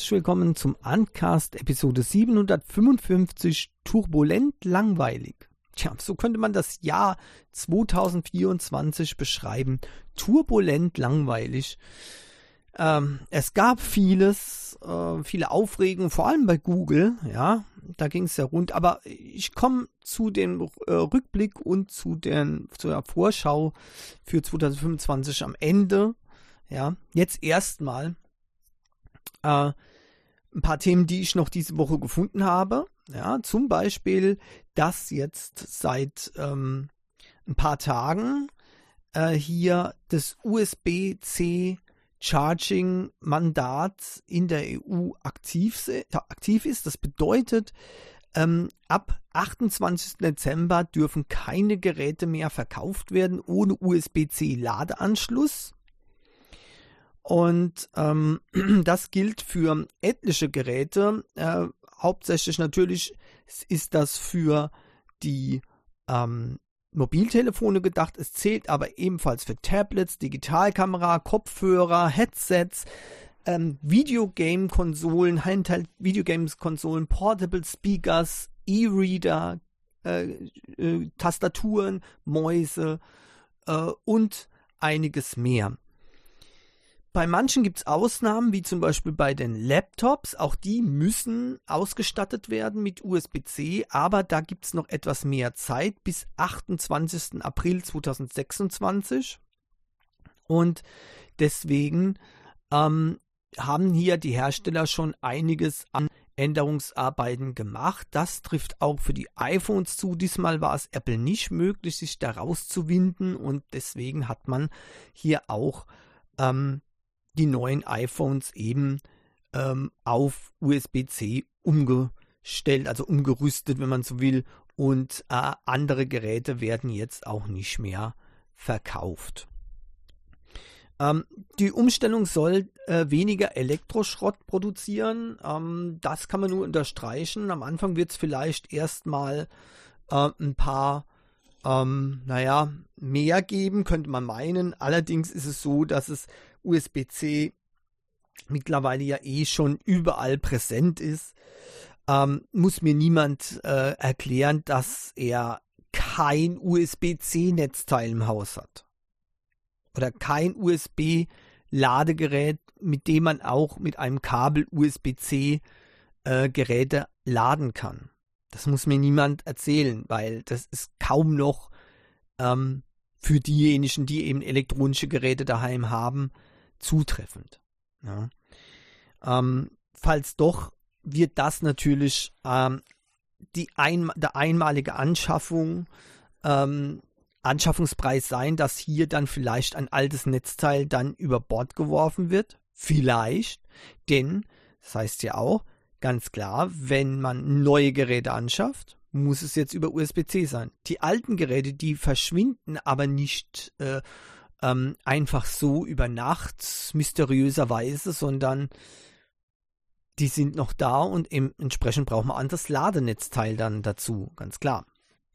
herzlich willkommen zum Uncast Episode 755, turbulent langweilig. Tja, so könnte man das Jahr 2024 beschreiben. Turbulent langweilig. Es gab viele Aufregung, vor allem bei Google, ja, da ging es ja rund, aber ich komme zu dem Rückblick und zur Vorschau für 2025 am Ende, ja, jetzt erstmal ein paar Themen, die ich noch diese Woche gefunden habe, ja, zum Beispiel, dass jetzt seit ein paar Tagen hier das USB-C Charging-Mandat in der EU aktiv ist. Das bedeutet, ab 28. Dezember dürfen keine Geräte mehr verkauft werden ohne USB-C-Ladeanschluss. Und das gilt für etliche Geräte. Hauptsächlich natürlich ist das für die Mobiltelefone gedacht, es zählt aber ebenfalls für Tablets, Digitalkamera, Kopfhörer, Headsets, Videogame-Konsolen, Handheld-Videogames-Konsolen, Portable Speakers, E-Reader, Tastaturen, Mäuse und einiges mehr. Bei manchen gibt es Ausnahmen, wie zum Beispiel bei den Laptops. Auch die müssen ausgestattet werden mit USB-C, aber da gibt es noch etwas mehr Zeit, bis 28. April 2026. Und deswegen haben hier die Hersteller schon einiges an Änderungsarbeiten gemacht. Das trifft auch für die iPhones zu. Diesmal war es Apple nicht möglich, sich da rauszuwinden, und deswegen hat man hier auch die neuen iPhones eben auf USB-C umgestellt, also umgerüstet, wenn man so will, und andere Geräte werden jetzt auch nicht mehr verkauft. Die Umstellung soll weniger Elektroschrott produzieren, das kann man nur unterstreichen. Am Anfang wird es vielleicht erstmal ein paar mehr geben, könnte man meinen. Allerdings ist es so, dass es USB-C mittlerweile ja schon überall präsent ist. Muss mir niemand erklären, dass er kein USB-C-Netzteil im Haus hat. Oder kein USB-Ladegerät, mit dem man auch mit einem Kabel USB-C Geräte laden kann. Das muss mir niemand erzählen, weil das ist kaum noch für diejenigen, die eben elektronische Geräte daheim haben, zutreffend. Ja. Falls doch, wird das natürlich der einmalige Anschaffungspreis sein, dass hier dann vielleicht ein altes Netzteil dann über Bord geworfen wird. Vielleicht, denn das heißt ja auch, ganz klar, wenn man neue Geräte anschafft, muss es jetzt über USB-C sein. Die alten Geräte, die verschwinden aber nicht einfach so über Nacht mysteriöserweise, sondern die sind noch da, und entsprechend braucht man ein anderes Ladenetzteil dann dazu, ganz klar.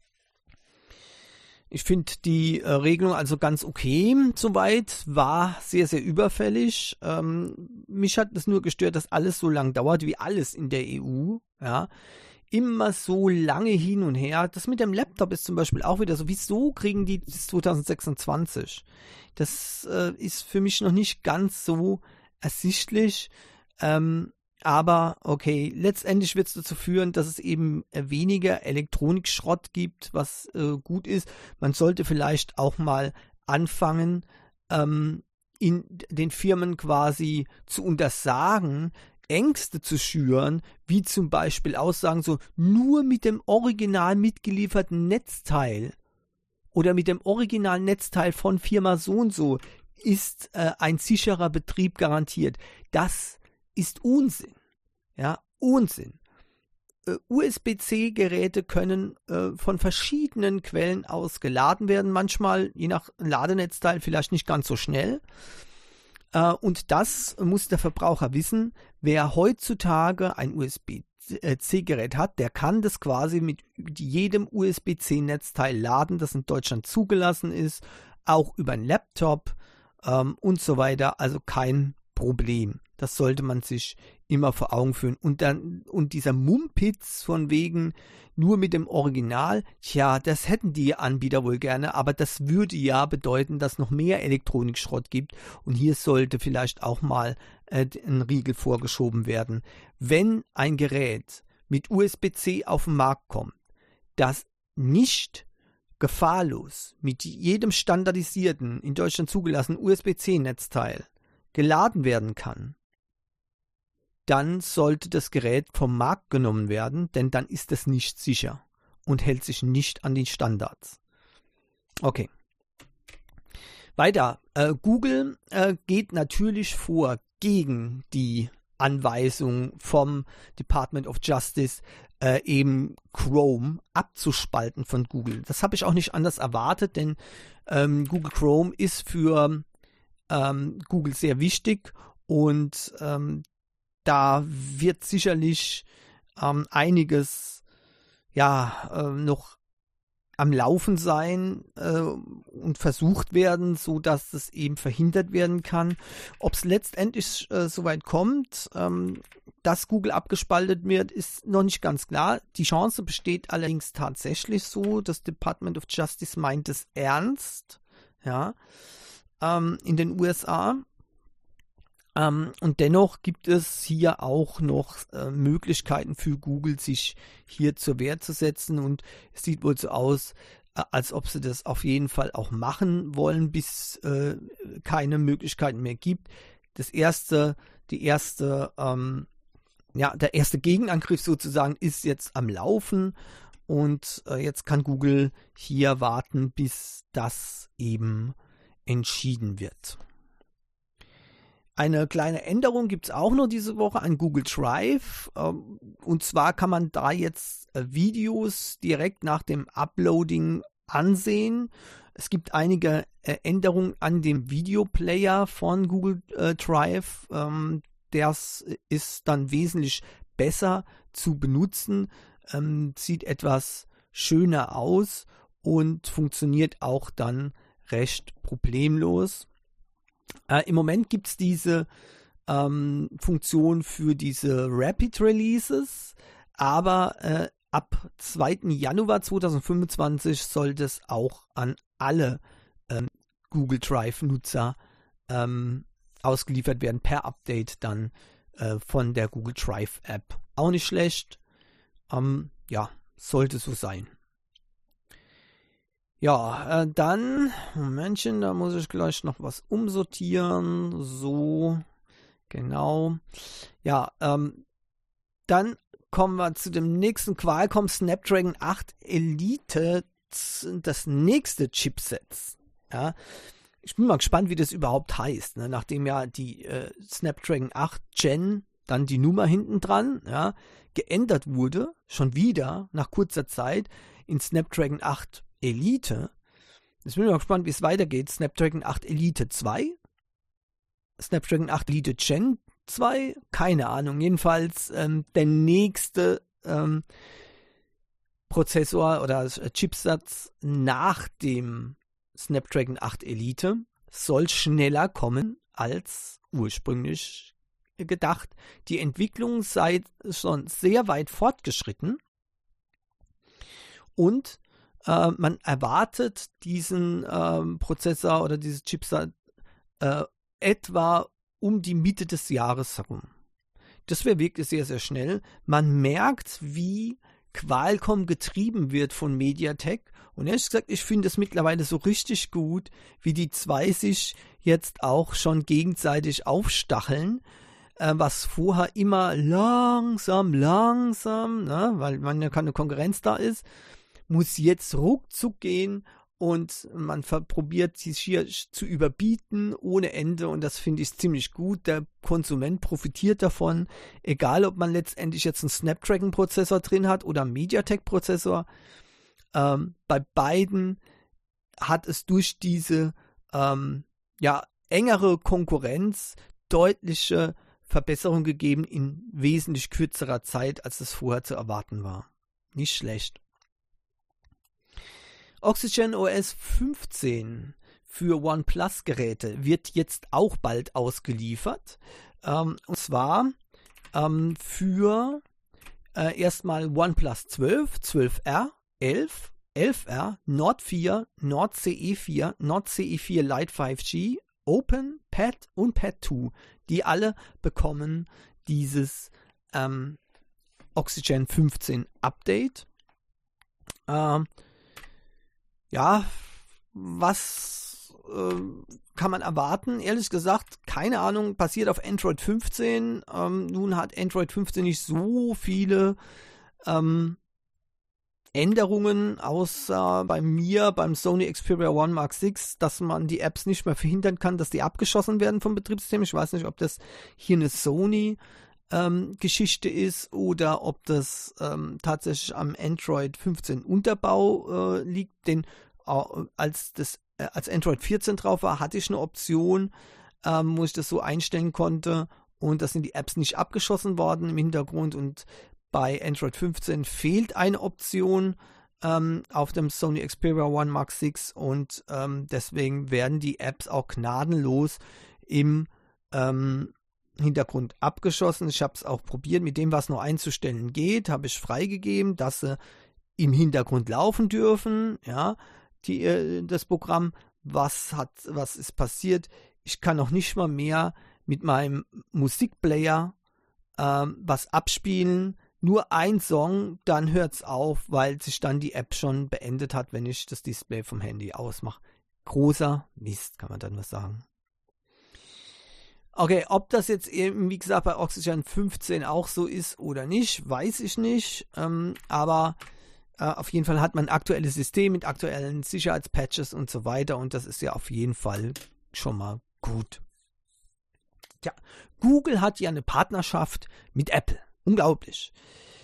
Ich finde die Regelung also ganz okay soweit, war sehr, sehr überfällig. Mich hat es nur gestört, dass alles so lang dauert, wie alles in der EU, ja. Immer so lange hin und her. Das mit dem Laptop ist zum Beispiel auch wieder so, wieso kriegen die das 2026? Das ist für mich noch nicht ganz so ersichtlich. Aber okay, letztendlich wird es dazu führen, dass es eben weniger Elektronikschrott gibt, was gut ist. Man sollte vielleicht auch mal anfangen, in den Firmen quasi zu untersagen, Ängste zu schüren, wie zum Beispiel Aussagen so, nur mit dem original mitgelieferten Netzteil oder mit dem originalen Netzteil von Firma so und so ist ein sicherer Betrieb garantiert. Das ist Unsinn. Ja, Unsinn. USB-C-Geräte können von verschiedenen Quellen aus geladen werden, manchmal je nach Ladenetzteil vielleicht nicht ganz so schnell. Und das muss der Verbraucher wissen. Wer heutzutage ein USB-C-Gerät hat, der kann das quasi mit jedem USB-C-Netzteil laden, das in Deutschland zugelassen ist, auch über einen Laptop und so weiter. Also kein Problem. Das sollte man sich immer vor Augen führen. Und dieser Mumpitz von wegen nur mit dem Original, tja, das hätten die Anbieter wohl gerne, aber das würde ja bedeuten, dass noch mehr Elektronikschrott gibt. Und hier sollte vielleicht auch mal ein Riegel vorgeschoben werden. Wenn ein Gerät mit USB-C auf den Markt kommt, das nicht gefahrlos mit jedem standardisierten, in Deutschland zugelassenen USB-C-Netzteil geladen werden kann, dann sollte das Gerät vom Markt genommen werden, denn dann ist es nicht sicher und hält sich nicht an die Standards. Okay. Weiter. Google geht natürlich vor gegen die Anweisung vom Department of Justice, eben Chrome abzuspalten von Google. Das habe ich auch nicht anders erwartet, denn Google Chrome ist für Google sehr wichtig und da wird sicherlich einiges noch am Laufen sein und versucht werden, so dass es eben verhindert werden kann. Ob es letztendlich soweit kommt, dass Google abgespaltet wird, ist noch nicht ganz klar. Die Chance besteht allerdings tatsächlich so. Das Department of Justice meint es ernst, ja, in den USA. Und dennoch gibt es hier auch noch Möglichkeiten für Google, sich hier zur Wehr zu setzen, und es sieht wohl so aus, als ob sie das auf jeden Fall auch machen wollen, bis keine Möglichkeiten mehr gibt. Der erste Gegenangriff sozusagen ist jetzt am Laufen, und jetzt kann Google hier warten, bis das eben entschieden wird. Eine kleine Änderung gibt es auch noch diese Woche an Google Drive. Und zwar kann man da jetzt Videos direkt nach dem Uploading ansehen. Es gibt einige Änderungen an dem Videoplayer von Google Drive. Das ist dann wesentlich besser zu benutzen, sieht etwas schöner aus und funktioniert auch dann recht problemlos. Im Moment gibt es diese Funktion für diese Rapid Releases, aber ab 2. Januar 2025 soll das auch an alle Google Drive-Nutzer ausgeliefert werden, per Update dann von der Google Drive-App. Auch nicht schlecht, sollte so sein. Ja, dann, Momentchen, da muss ich gleich noch was umsortieren. So, genau. Ja, dann kommen wir zu dem nächsten Qualcomm Snapdragon 8 Elite, das nächste Chipset. Ja, ich bin mal gespannt, wie das überhaupt heißt, ne? Nachdem ja die Snapdragon 8 Gen, dann die Nummer hinten dran, ja, geändert wurde, schon wieder nach kurzer Zeit in Snapdragon 8 Elite. Jetzt bin ich mal gespannt, wie es weitergeht. Snapdragon 8 Elite 2? Snapdragon 8 Elite Gen 2? Keine Ahnung. Jedenfalls der nächste Prozessor oder Chipsatz nach dem Snapdragon 8 Elite soll schneller kommen als ursprünglich gedacht. Die Entwicklung sei schon sehr weit fortgeschritten und man erwartet diesen Prozessor oder dieses Chipset etwa um die Mitte des Jahres herum. Das wäre wirklich sehr, sehr schnell. Man merkt, wie Qualcomm getrieben wird von MediaTek. Und ehrlich gesagt, ich finde es mittlerweile so richtig gut, wie die zwei sich jetzt auch schon gegenseitig aufstacheln, was vorher immer langsam, ne, weil man ja keine Konkurrenz da ist, muss jetzt ruckzuck gehen und man probiert sich hier zu überbieten ohne Ende, und das finde ich ziemlich gut. Der Konsument profitiert davon, egal ob man letztendlich jetzt einen Snapdragon-Prozessor drin hat oder einen MediaTek-Prozessor. Bei beiden hat es durch diese engere Konkurrenz deutliche Verbesserungen gegeben in wesentlich kürzerer Zeit, als es vorher zu erwarten war. Nicht schlecht. Oxygen OS 15 für OnePlus-Geräte wird jetzt auch bald ausgeliefert. Und zwar für erstmal OnePlus 12, 12R, 11, 11R, Nord 4, Nord CE 4, Nord CE 4 Lite 5G, Open, Pad und Pad 2. Die alle bekommen dieses Oxygen 15 Update. Ja, was kann man erwarten? Ehrlich gesagt, keine Ahnung, passiert auf Android 15. Nun hat Android 15 nicht so viele Änderungen, außer bei mir, beim Sony Xperia One Mark 6, dass man die Apps nicht mehr verhindern kann, dass die abgeschossen werden vom Betriebssystem. Ich weiß nicht, ob das hier eine Sony Geschichte ist oder ob das tatsächlich am Android 15 Unterbau liegt, denn als Android 14 drauf war, hatte ich eine Option, wo ich das so einstellen konnte und das sind die Apps nicht abgeschossen worden im Hintergrund und bei Android 15 fehlt eine Option auf dem Sony Xperia One Mark 6 und deswegen werden die Apps auch gnadenlos im Hintergrund abgeschossen. Ich habe es auch probiert, mit dem, was noch einzustellen geht, habe ich freigegeben, dass sie im Hintergrund laufen dürfen, ja, das Programm. Was ist passiert? Ich kann noch nicht mal mehr mit meinem Musikplayer was abspielen, nur ein Song, dann hört es auf, weil sich dann die App schon beendet hat, wenn ich das Display vom Handy ausmache. Großer Mist, kann man dann was sagen. Okay, ob das jetzt eben, wie gesagt, bei Oxygen 15 auch so ist oder nicht, weiß ich nicht. Aber auf jeden Fall hat man ein aktuelles System mit aktuellen Sicherheitspatches und so weiter. Und das ist ja auf jeden Fall schon mal gut. Ja, Google hat ja eine Partnerschaft mit Apple. Unglaublich.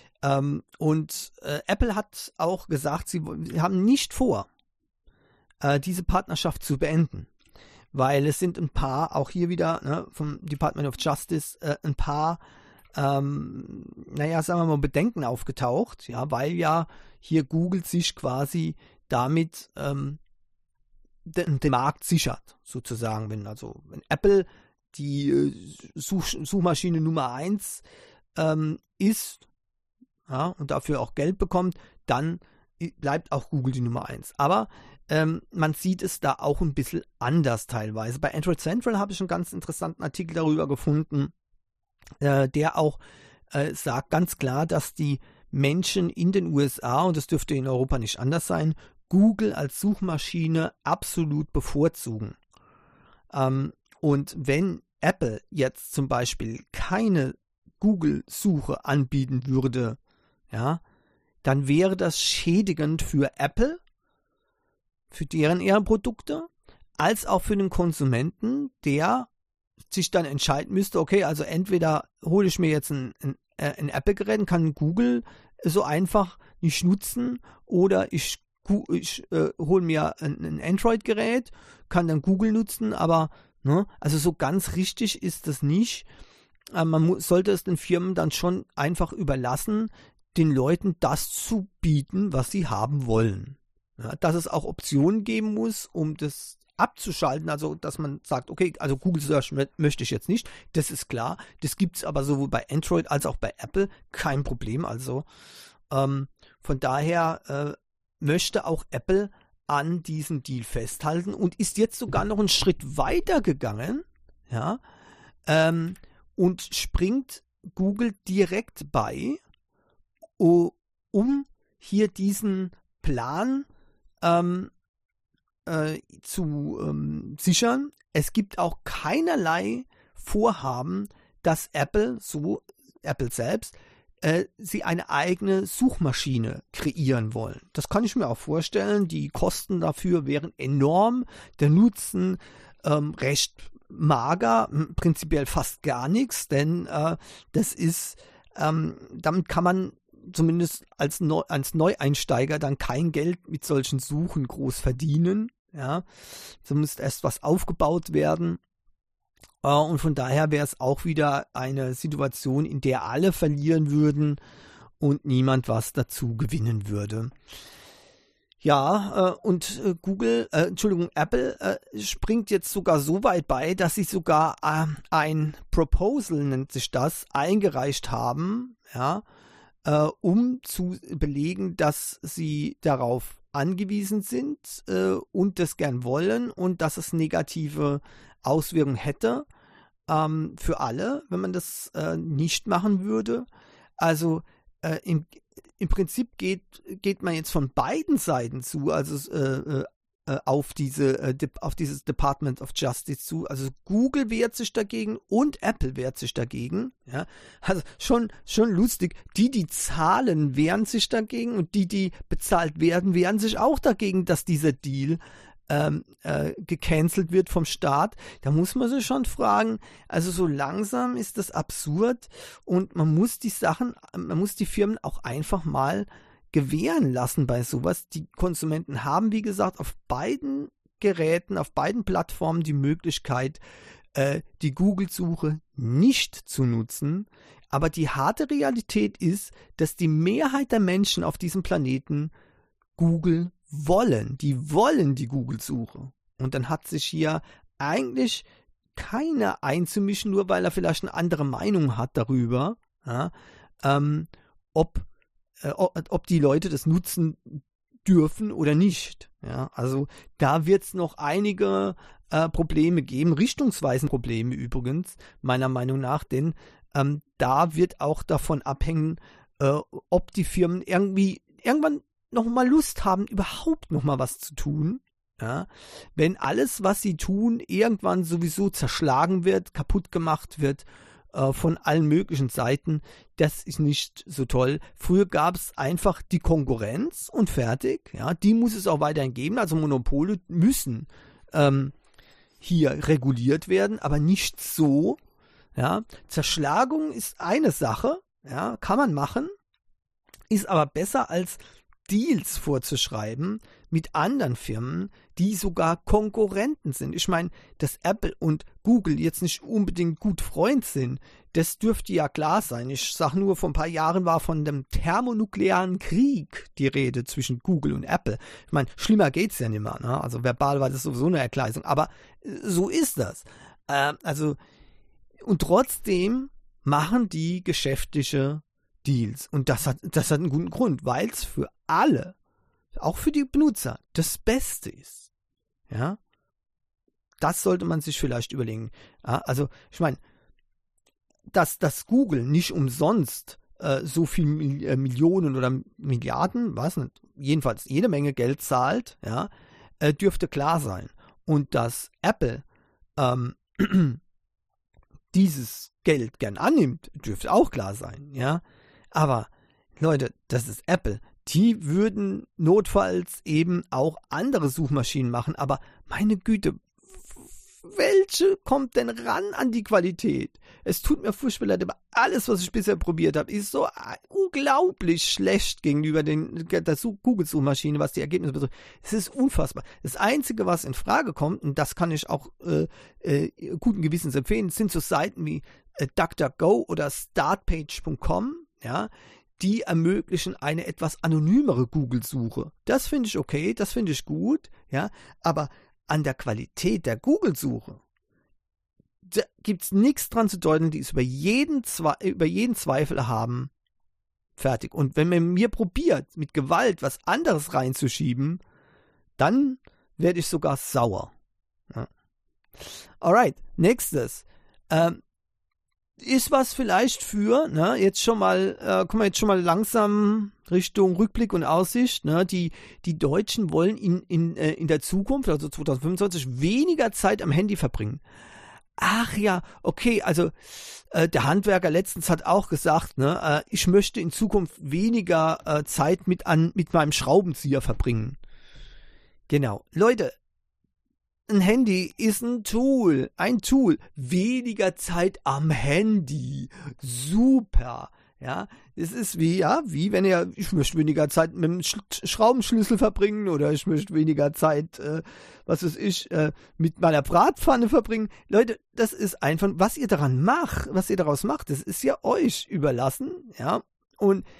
Und Apple hat auch gesagt, sie haben nicht vor, diese Partnerschaft zu beenden. Weil es sind ein paar, auch hier wieder vom Department of Justice, ein paar, sagen wir mal, Bedenken aufgetaucht, ja, weil ja hier Google sich quasi damit den Markt sichert, sozusagen. Wenn Apple die Suchmaschine Nummer 1 ist, ja, und dafür auch Geld bekommt, dann bleibt auch Google die Nummer 1. Aber man sieht es da auch ein bisschen anders teilweise. Bei Android Central habe ich einen ganz interessanten Artikel darüber gefunden, der auch sagt ganz klar, dass die Menschen in den USA, und das dürfte in Europa nicht anders sein, Google als Suchmaschine absolut bevorzugen. Und wenn Apple jetzt zum Beispiel keine Google-Suche anbieten würde, ja, dann wäre das schädigend für Apple, für ihre Produkte, als auch für den Konsumenten, der sich dann entscheiden müsste, okay, also entweder hole ich mir jetzt ein Apple-Gerät und kann Google so einfach nicht nutzen, oder ich hole mir ein Android-Gerät, kann dann Google nutzen, aber also so ganz richtig ist das nicht. Man sollte es den Firmen dann schon einfach überlassen, den Leuten das zu bieten, was sie haben wollen. Ja, dass es auch Optionen geben muss, um das abzuschalten, also dass man sagt, okay, also Google Search möchte ich jetzt nicht, das ist klar, das gibt es aber sowohl bei Android als auch bei Apple, kein Problem, also von daher möchte auch Apple an diesem Deal festhalten und ist jetzt sogar noch einen Schritt weiter gegangen, ja, und springt Google direkt bei, um hier diesen Plan zu sichern. Es gibt auch keinerlei Vorhaben, dass Apple selbst, sie eine eigene Suchmaschine kreieren wollen. Das kann ich mir auch vorstellen. Die Kosten dafür wären enorm. Der Nutzen recht mager, prinzipiell fast gar nichts, denn das ist, damit kann man zumindest als Neueinsteiger dann kein Geld mit solchen Suchen groß verdienen. Ja, so muss erst was aufgebaut werden. Und von daher wäre es auch wieder eine Situation, in der alle verlieren würden und niemand was dazu gewinnen würde. Apple springt jetzt sogar so weit bei, dass sie sogar ein Proposal, nennt sich das, eingereicht haben, ja, um zu belegen, dass sie darauf angewiesen sind und das gern wollen und dass es negative Auswirkungen hätte für alle, wenn man das nicht machen würde. Also im Prinzip geht man jetzt von beiden Seiten zu, also auf dieses Department of Justice zu. Also Google wehrt sich dagegen und Apple wehrt sich dagegen. Ja? Also schon lustig. Die zahlen, wehren sich dagegen und die bezahlt werden, wehren sich auch dagegen, dass dieser Deal gecancelt wird vom Staat. Da muss man sich schon fragen, also so langsam ist das absurd und man muss die Firmen auch einfach mal gewähren lassen bei sowas. Die Konsumenten haben, wie gesagt, auf beiden Geräten, auf beiden Plattformen die Möglichkeit, die Google-Suche nicht zu nutzen. Aber die harte Realität ist, dass die Mehrheit der Menschen auf diesem Planeten Google wollen. Die wollen die Google-Suche. Und dann hat sich hier eigentlich keiner einzumischen, nur weil er vielleicht eine andere Meinung hat darüber, ja, ob die Leute das nutzen dürfen oder nicht. Ja, also da wird es noch einige Probleme geben, richtungsweisende Probleme übrigens, meiner Meinung nach, denn da wird auch davon abhängen, ob die Firmen irgendwann noch mal Lust haben, überhaupt noch mal was zu tun. Ja? Wenn alles, was sie tun, irgendwann sowieso zerschlagen wird, kaputt gemacht wird, von allen möglichen Seiten, das ist nicht so toll. Früher gab es einfach die Konkurrenz und fertig. Ja, die muss es auch weiterhin geben. Also Monopole müssen hier reguliert werden, aber nicht so. Ja, Zerschlagung ist eine Sache, ja, kann man machen, ist aber besser als Deals vorzuschreiben mit anderen Firmen, die sogar Konkurrenten sind. Ich meine, dass Apple und Google jetzt nicht unbedingt gut Freund sind, das dürfte ja klar sein. Ich sage nur, vor ein paar Jahren war von dem thermonuklearen Krieg die Rede zwischen Google und Apple. Ich meine, schlimmer geht's ja nicht mehr. Ne? Also verbal war das sowieso eine Ergleisung. Aber so ist das. Und trotzdem machen die geschäftliche Deals. Und das hat einen guten Grund, weil es für alle, auch für die Benutzer, das Beste ist. Ja, das sollte man sich vielleicht überlegen. Ja, also, ich meine, dass Google nicht umsonst so viel Millionen oder Milliarden, was nicht, jedenfalls jede Menge Geld zahlt, ja, dürfte klar sein. Und dass Apple dieses Geld gern annimmt, dürfte auch klar sein, ja. Aber, Leute, das ist Apple. Die würden notfalls eben auch andere Suchmaschinen machen. Aber meine Güte, welche kommt denn ran an die Qualität? Es tut mir furchtbar leid, aber alles, was ich bisher probiert habe, ist so unglaublich schlecht gegenüber der Google-Suchmaschine, was die Ergebnisse betrifft. Es ist unfassbar. Das Einzige, was in Frage kommt, und das kann ich auch guten Gewissens empfehlen, sind so Seiten wie DuckDuckGo oder Startpage.com, ja, die ermöglichen eine etwas anonymere Google-Suche. Das finde ich okay, das finde ich gut, ja, aber an der Qualität der Google-Suche gibt es nichts dran zu deuten, die ist über jeden Zweifel haben. Fertig. Und wenn man mir probiert, mit Gewalt was anderes reinzuschieben, dann werde ich sogar sauer. Ja. Alright, nächstes. Ist was vielleicht für, ne, jetzt schon mal, kommen wir jetzt schon mal langsam Richtung Rückblick und Aussicht, ne, die Deutschen wollen in der Zukunft, also 2025, weniger Zeit am Handy verbringen. Ach ja, okay, also der Handwerker letztens hat auch gesagt, ne, ich möchte in Zukunft weniger Zeit mit meinem Schraubenzieher verbringen. Genau, Leute, ein Handy ist ein Tool. Weniger Zeit am Handy. Super. Ja, es ist wie wenn ich möchte weniger Zeit mit dem Schraubenschlüssel verbringen oder ich möchte weniger Zeit, mit meiner Bratpfanne verbringen. Leute, das ist einfach, was ihr daraus macht, das ist ja euch überlassen, ja. Und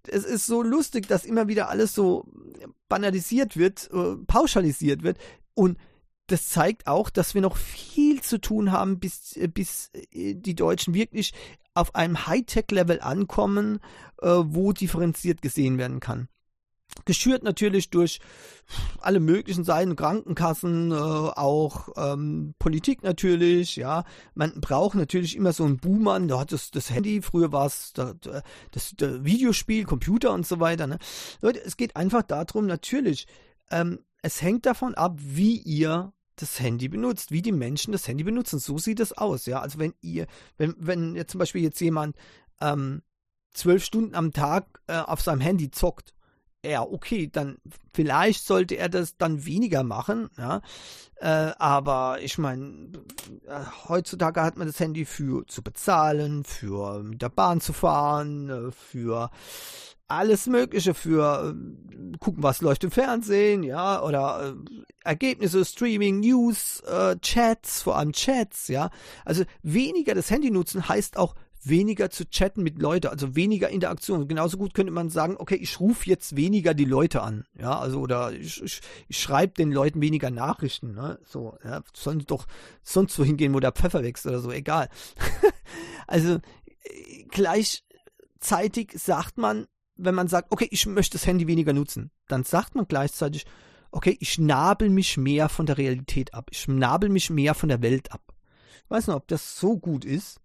es ist so lustig, dass immer wieder alles so banalisiert wird, pauschalisiert wird. Und das zeigt auch, dass wir noch viel zu tun haben, bis die Deutschen wirklich auf einem Hightech-Level ankommen, wo differenziert gesehen werden kann. Geschürt natürlich durch alle möglichen Seiten, Krankenkassen, auch Politik natürlich, ja. Man braucht natürlich immer so einen Buhmann, da hat das Handy, früher war es das Videospiel, Computer und so weiter. Ne? Leute, es geht einfach darum, natürlich, es hängt davon ab, wie ihr das Handy benutzt, wie die Menschen das Handy benutzen. So sieht es aus, ja. Also wenn jetzt zum Beispiel jetzt jemand 12 Stunden am Tag auf seinem Handy zockt, ja, okay, dann vielleicht sollte er das dann weniger machen, ja, aber ich meine, heutzutage hat man das Handy zu bezahlen, für mit der Bahn zu fahren, für alles Mögliche, für gucken, was läuft im Fernsehen, ja, oder Ergebnisse, Streaming, News, Chats, vor allem Chats, ja, also weniger das Handy nutzen heißt auch weniger zu chatten mit Leuten, also weniger Interaktion. Genauso gut könnte man sagen, okay, ich rufe jetzt weniger die Leute an, ja, also oder ich schreibe den Leuten weniger Nachrichten, ne, so, ja, sollen doch sonst wohin gehen, wo der Pfeffer wächst oder so, egal. Also gleichzeitig sagt man, wenn man sagt, okay, ich möchte das Handy weniger nutzen, dann sagt man gleichzeitig, okay, ich nabel mich mehr von der Realität ab, ich nabel mich mehr von der Welt ab. Ich weiß nicht, ob das so gut ist.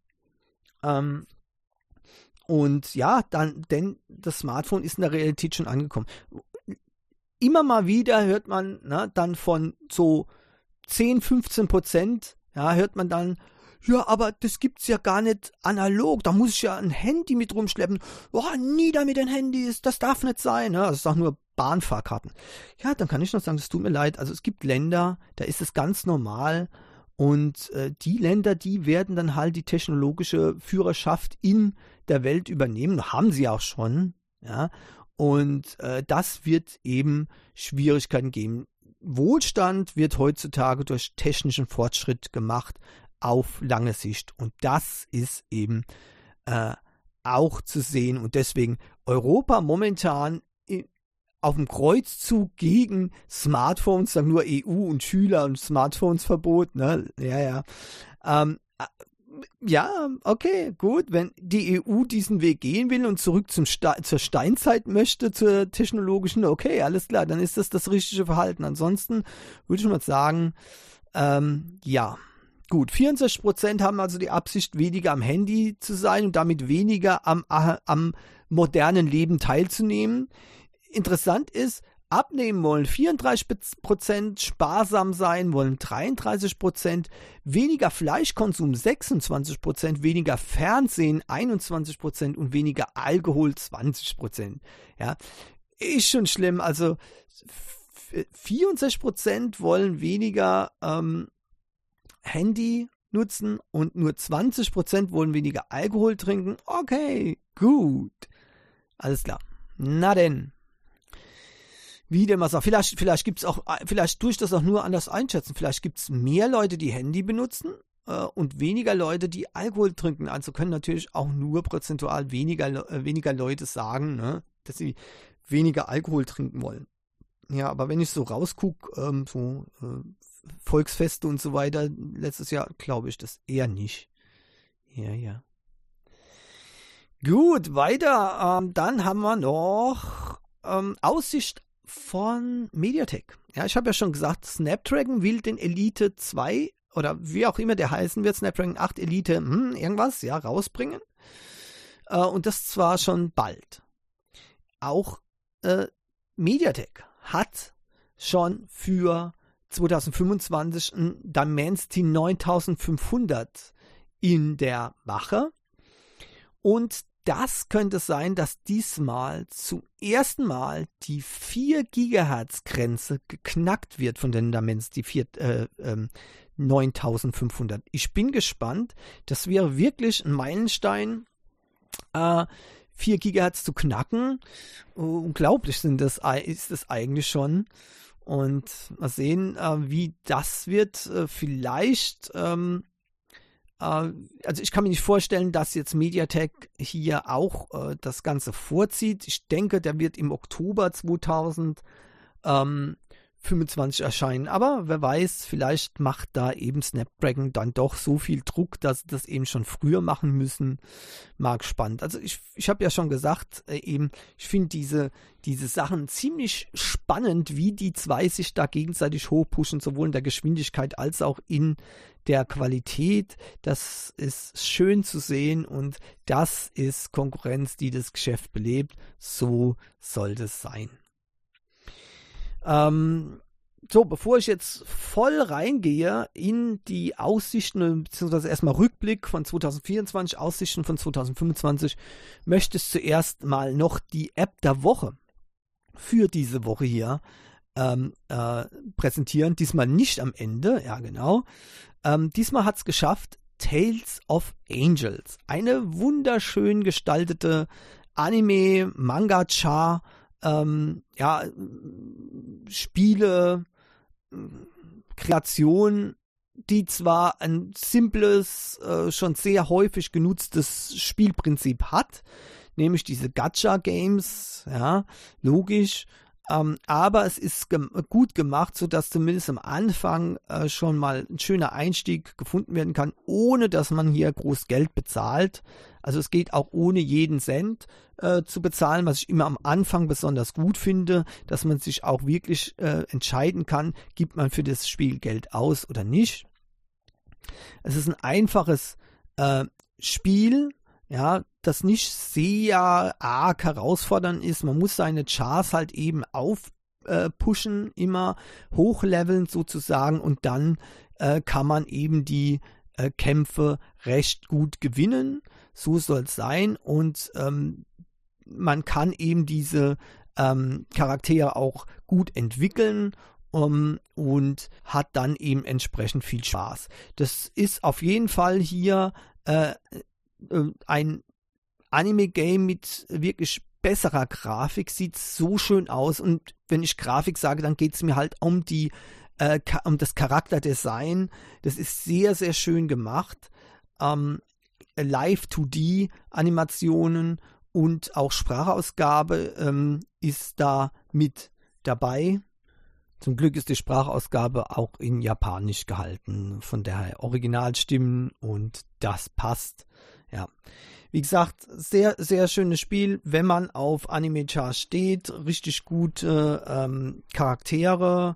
Und ja, denn das Smartphone ist in der Realität schon angekommen. Immer mal wieder hört man dann von so 10-15%, ja, hört man dann, ja, aber das gibt's ja gar nicht analog, da muss ich ja ein Handy mit rumschleppen. Oh, nie damit ein Handy ist, das darf nicht sein. Ja, das ist doch nur Bahnfahrkarten. Ja, dann kann ich noch sagen, das tut mir leid. Also es gibt Länder, da ist es ganz normal. Und die Länder, die werden dann halt die technologische Führerschaft in der Welt übernehmen. Haben sie auch schon. Ja? Und das wird eben Schwierigkeiten geben. Wohlstand wird heutzutage durch technischen Fortschritt gemacht auf lange Sicht. Und das ist eben auch zu sehen. Und deswegen Europa momentan auf dem Kreuzzug gegen Smartphones, sagen nur EU und Schüler und Smartphones-Verbot, ne? Ja. Ja, okay, gut. Wenn die EU diesen Weg gehen will und zurück zur Steinzeit möchte, zur technologischen, okay, alles klar, dann ist das richtige Verhalten. Ansonsten würde ich mal sagen, ja. Gut, 64% haben also die Absicht, weniger am Handy zu sein und damit weniger am modernen Leben teilzunehmen. Interessant ist, abnehmen wollen 34%, sparsam sein wollen 33%, weniger Fleischkonsum 26%, weniger Fernsehen 21% und weniger Alkohol 20%. Ja, ist schon schlimm. Also 64% wollen weniger Handy nutzen und nur 20% wollen weniger Alkohol trinken. Okay, gut. Alles klar. Na denn. Wie denn mal sagen, vielleicht gibt es auch, vielleicht tue ich das auch nur anders einschätzen. Vielleicht gibt es mehr Leute, die Handy benutzen und weniger Leute, die Alkohol trinken. Also können natürlich auch nur prozentual weniger Leute sagen, ne, dass sie weniger Alkohol trinken wollen. Ja, aber wenn ich so rausgucke, Volksfeste und so weiter, letztes Jahr glaube ich das eher nicht. Ja. Gut, weiter. Dann haben wir noch Aussicht von MediaTek. Ja, ich habe ja schon gesagt, Snapdragon will den Elite 2 oder wie auch immer der heißen wird, Snapdragon 8 Elite, irgendwas, ja, rausbringen. Und das zwar schon bald. Auch MediaTek hat schon für 2025 ein Dimensity 9500 in der Mache. Und das könnte sein, dass diesmal zum ersten Mal die 4 GHz Grenze geknackt wird von den Dimensity 9500. Ich bin gespannt. Das wäre wirklich ein Meilenstein, 4 GHz zu knacken. Unglaublich ist das eigentlich schon. Und mal sehen, wie das wird. Vielleicht Also ich kann mir nicht vorstellen, dass jetzt MediaTek hier auch das Ganze vorzieht. Ich denke, der wird im Oktober 2025 erscheinen. Aber wer weiß, vielleicht macht da eben Snapdragon dann doch so viel Druck, dass sie das eben schon früher machen müssen. Mag spannend. Also ich habe ja schon gesagt, ich finde diese Sachen ziemlich spannend, wie die zwei sich da gegenseitig hochpushen, sowohl in der Geschwindigkeit als auch in der Qualität. Das ist schön zu sehen und das ist Konkurrenz, die das Geschäft belebt. So sollte es sein. So, bevor ich jetzt voll reingehe in die Aussichten, beziehungsweise erstmal Rückblick von 2024, Aussichten von 2025, möchte ich zuerst mal noch die App der Woche für diese Woche hier präsentieren. Diesmal nicht am Ende, ja genau. Diesmal hat es geschafft, Tales of Angels. Eine wunderschön gestaltete Anime-Manga-Char, Spiele, Kreation, die zwar ein simples, schon sehr häufig genutztes Spielprinzip hat, nämlich diese Gacha-Games, ja, logisch, aber es ist gut gemacht, sodass zumindest am Anfang schon mal ein schöner Einstieg gefunden werden kann, ohne dass man hier groß Geld bezahlt. Also es geht auch ohne jeden Cent zu bezahlen, was ich immer am Anfang besonders gut finde, dass man sich auch wirklich entscheiden kann, gibt man für das Spiel Geld aus oder nicht. Es ist ein einfaches Spiel, ja, das nicht sehr arg herausfordernd ist. Man muss seine Chars halt eben aufpushen, immer hochleveln sozusagen und dann kann man eben die Kämpfe recht gut gewinnen. So soll es sein und man kann eben diese Charaktere auch gut entwickeln und hat dann eben entsprechend viel Spaß. Das ist auf jeden Fall hier ein Anime-Game mit wirklich besserer Grafik, sieht so schön aus und wenn ich Grafik sage, dann geht es mir halt um um das Charakterdesign. Das ist sehr, sehr schön gemacht. Live-2D-Animationen und auch Sprachausgabe ist da mit dabei. Zum Glück ist die Sprachausgabe auch in Japanisch gehalten, von daher Originalstimmen und das passt. Ja, wie gesagt, sehr, sehr schönes Spiel, wenn man auf Anime-Char steht, richtig gute Charaktere.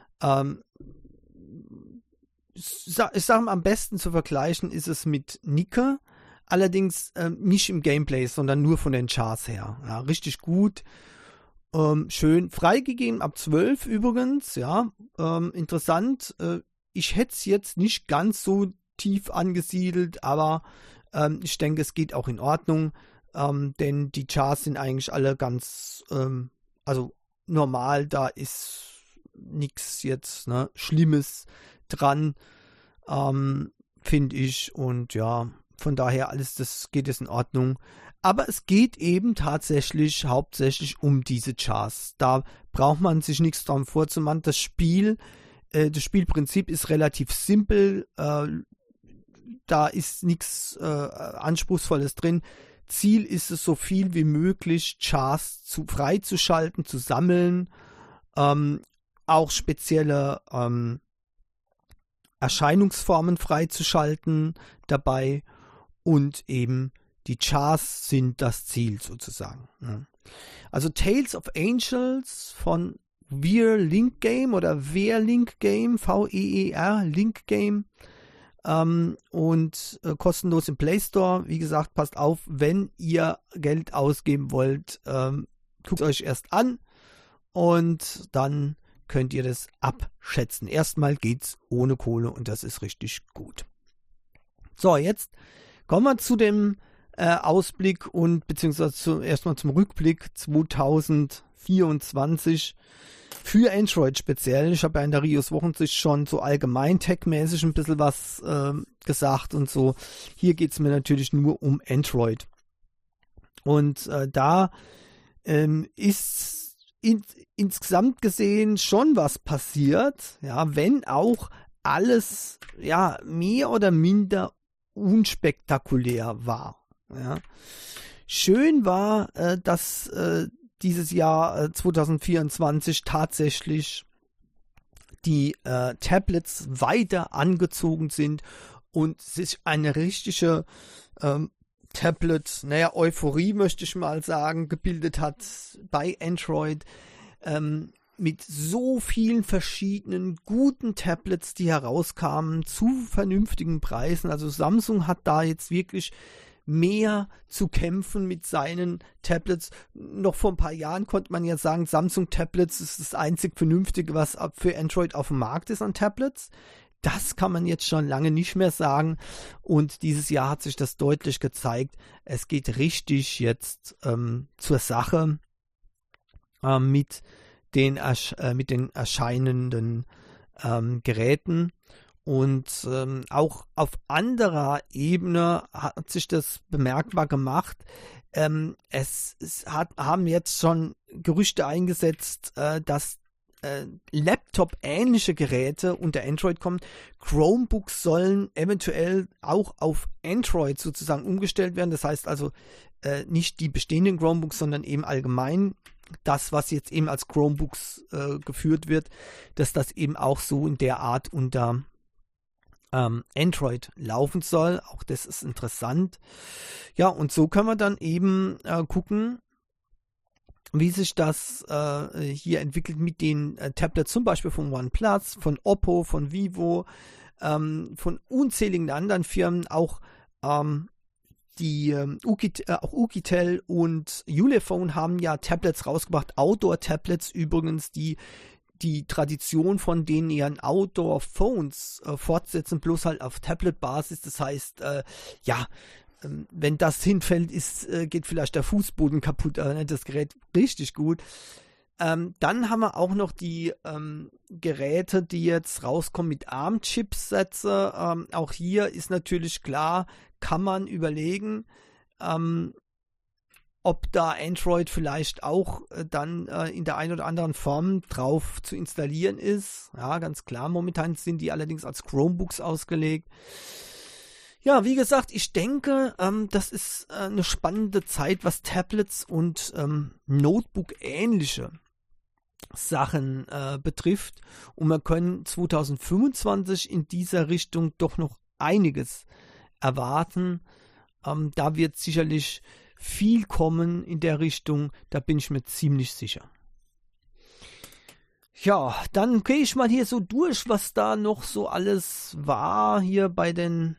Ich sage mal, am besten zu vergleichen ist es mit Nikke, allerdings nicht im Gameplay, sondern nur von den Chars her. Ja, richtig gut. Schön freigegeben ab 12 übrigens, ja, interessant. Ich hätte es jetzt nicht ganz so tief angesiedelt, aber ich denke, es geht auch in Ordnung, denn die Chars sind eigentlich alle ganz, also normal, da ist nichts jetzt Schlimmes dran, finde ich und ja, von daher das geht es in Ordnung. Aber es geht eben tatsächlich hauptsächlich um diese Chars. Da braucht man sich nichts dran vorzumachen. Das Spielprinzip ist relativ simpel. Da ist nichts Anspruchsvolles drin. Ziel ist es, so viel wie möglich Chars freizuschalten, zu sammeln. Auch spezielle Erscheinungsformen freizuschalten dabei und eben die Chars sind das Ziel sozusagen. Ja. Also Tales of Angels von Veer Link Game oder Veer Link Game, V-E-E-R Link Game und kostenlos im Play Store. Wie gesagt, passt auf, wenn ihr Geld ausgeben wollt, guckt euch erst an und dann könnt ihr das abschätzen. Erstmal geht's ohne Kohle und das ist richtig gut. So, jetzt kommen wir zu dem Ausblick und beziehungsweise erstmal zum Rückblick 2024 für Android speziell. Ich habe ja in der Rios Wochensicht schon so allgemein tech-mäßig ein bisschen was gesagt und so. Hier geht es mir natürlich nur um Android. Und da ist insgesamt gesehen schon was passiert, ja, wenn auch alles ja mehr oder minder unspektakulär war. Ja. Schön war, dass dieses Jahr 2024 tatsächlich die Tablets weiter angezogen sind und sich eine richtige Tablet-Euphorie, möchte ich mal sagen, gebildet hat bei Android, mit so vielen verschiedenen guten Tablets, die herauskamen, zu vernünftigen Preisen. Also Samsung hat da jetzt wirklich mehr zu kämpfen mit seinen Tablets. Noch vor ein paar Jahren konnte man ja sagen, Samsung Tablets ist das einzig Vernünftige, was für Android auf dem Markt ist an Tablets. Das kann man jetzt schon lange nicht mehr sagen, und dieses Jahr hat sich das deutlich gezeigt. Es geht richtig jetzt zur Sache mit den erscheinenden Geräten. Und auch auf anderer Ebene hat sich das bemerkbar gemacht. Haben jetzt schon Gerüchte eingesetzt, dass Laptop-ähnliche Geräte unter Android kommen. Chromebooks sollen eventuell auch auf Android sozusagen umgestellt werden. Das heißt also nicht die bestehenden Chromebooks, sondern eben allgemein das, was jetzt eben als Chromebooks geführt wird, dass das eben auch so in der Art unter Android laufen soll. Auch das ist interessant. Ja, und so kann man dann eben gucken, wie sich das hier entwickelt mit den Tablets, zum Beispiel von OnePlus, von Oppo, von Vivo, von unzähligen anderen Firmen, auch Oukitel und Ulefone haben ja Tablets rausgebracht, Outdoor-Tablets übrigens, die Tradition von denen ihren Outdoor-Phones fortsetzen, bloß halt auf Tablet-Basis. Das heißt, wenn das hinfällt, geht vielleicht der Fußboden kaputt, das Gerät richtig gut. Dann haben wir auch noch die Geräte, die jetzt rauskommen mit ARM-Chipsätze. Auch hier ist natürlich klar, kann man überlegen, ob da Android vielleicht auch dann in der einen oder anderen Form drauf zu installieren ist. Ja, ganz klar. Momentan sind die allerdings als Chromebooks ausgelegt. Ja, wie gesagt, ich denke, das ist eine spannende Zeit, was Tablets und Notebook-ähnliche Sachen betrifft. Und wir können 2025 in dieser Richtung doch noch einiges erwarten. Da wird sicherlich viel kommen in der Richtung, da bin ich mir ziemlich sicher. Ja, dann gehe ich mal hier so durch, was da noch so alles war hier bei den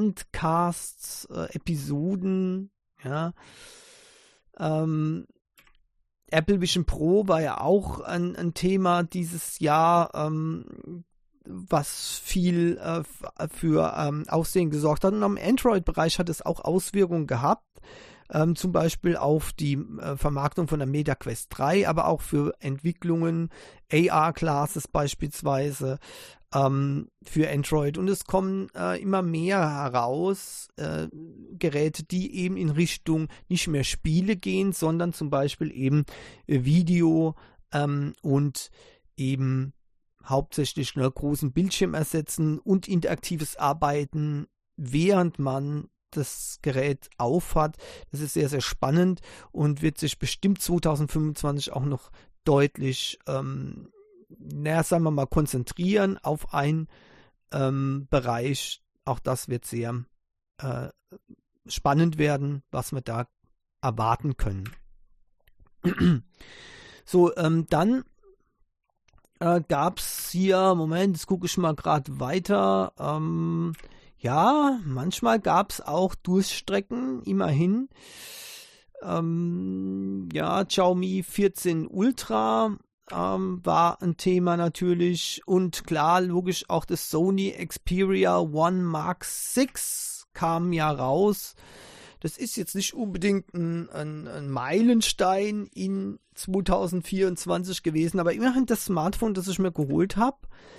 Antcasts-Episoden. Ja. Apple Vision Pro war ja auch ein Thema dieses Jahr, was viel für Aussehen gesorgt hat. Und am Android-Bereich hat es auch Auswirkungen gehabt. Zum Beispiel auf die Vermarktung von der Meta Quest 3, aber auch für Entwicklungen, AR-Glasses beispielsweise für Android. Und es kommen immer mehr heraus, Geräte, die eben in Richtung nicht mehr Spiele gehen, sondern zum Beispiel eben Video und eben hauptsächlich einen großen Bildschirm ersetzen und interaktives Arbeiten, während man das Gerät aufhat. Das ist sehr, sehr spannend und wird sich bestimmt 2025 auch noch deutlich, sagen wir mal, konzentrieren auf einen Bereich. Auch das wird sehr spannend werden, was wir da erwarten können. So, dann gab es hier, Moment, jetzt gucke ich mal gerade weiter, ja, manchmal gab es auch Durststrecken, immerhin. Ja, Xiaomi 14 Ultra war ein Thema natürlich. Und klar, logisch, auch das Sony Xperia One Mark 6 kam ja raus. Das ist jetzt nicht unbedingt ein Meilenstein in 2024 gewesen, aber immerhin das Smartphone, das ich mir geholt habe,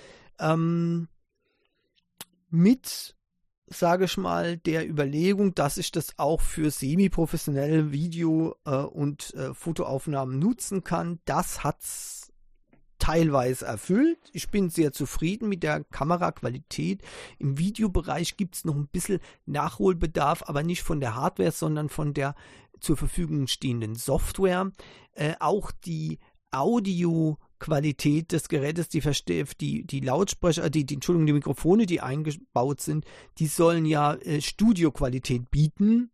mit, sage ich mal, der Überlegung, dass ich das auch für semi-professionelle Video- und Fotoaufnahmen nutzen kann. Das hat's teilweise erfüllt. Ich bin sehr zufrieden mit der Kameraqualität. Im Videobereich gibt es noch ein bisschen Nachholbedarf, aber nicht von der Hardware, sondern von der zur Verfügung stehenden Software. Auch die Audioqualität des Gerätes, die Lautsprecher, die Mikrofone, die eingebaut sind, die sollen ja Studioqualität bieten.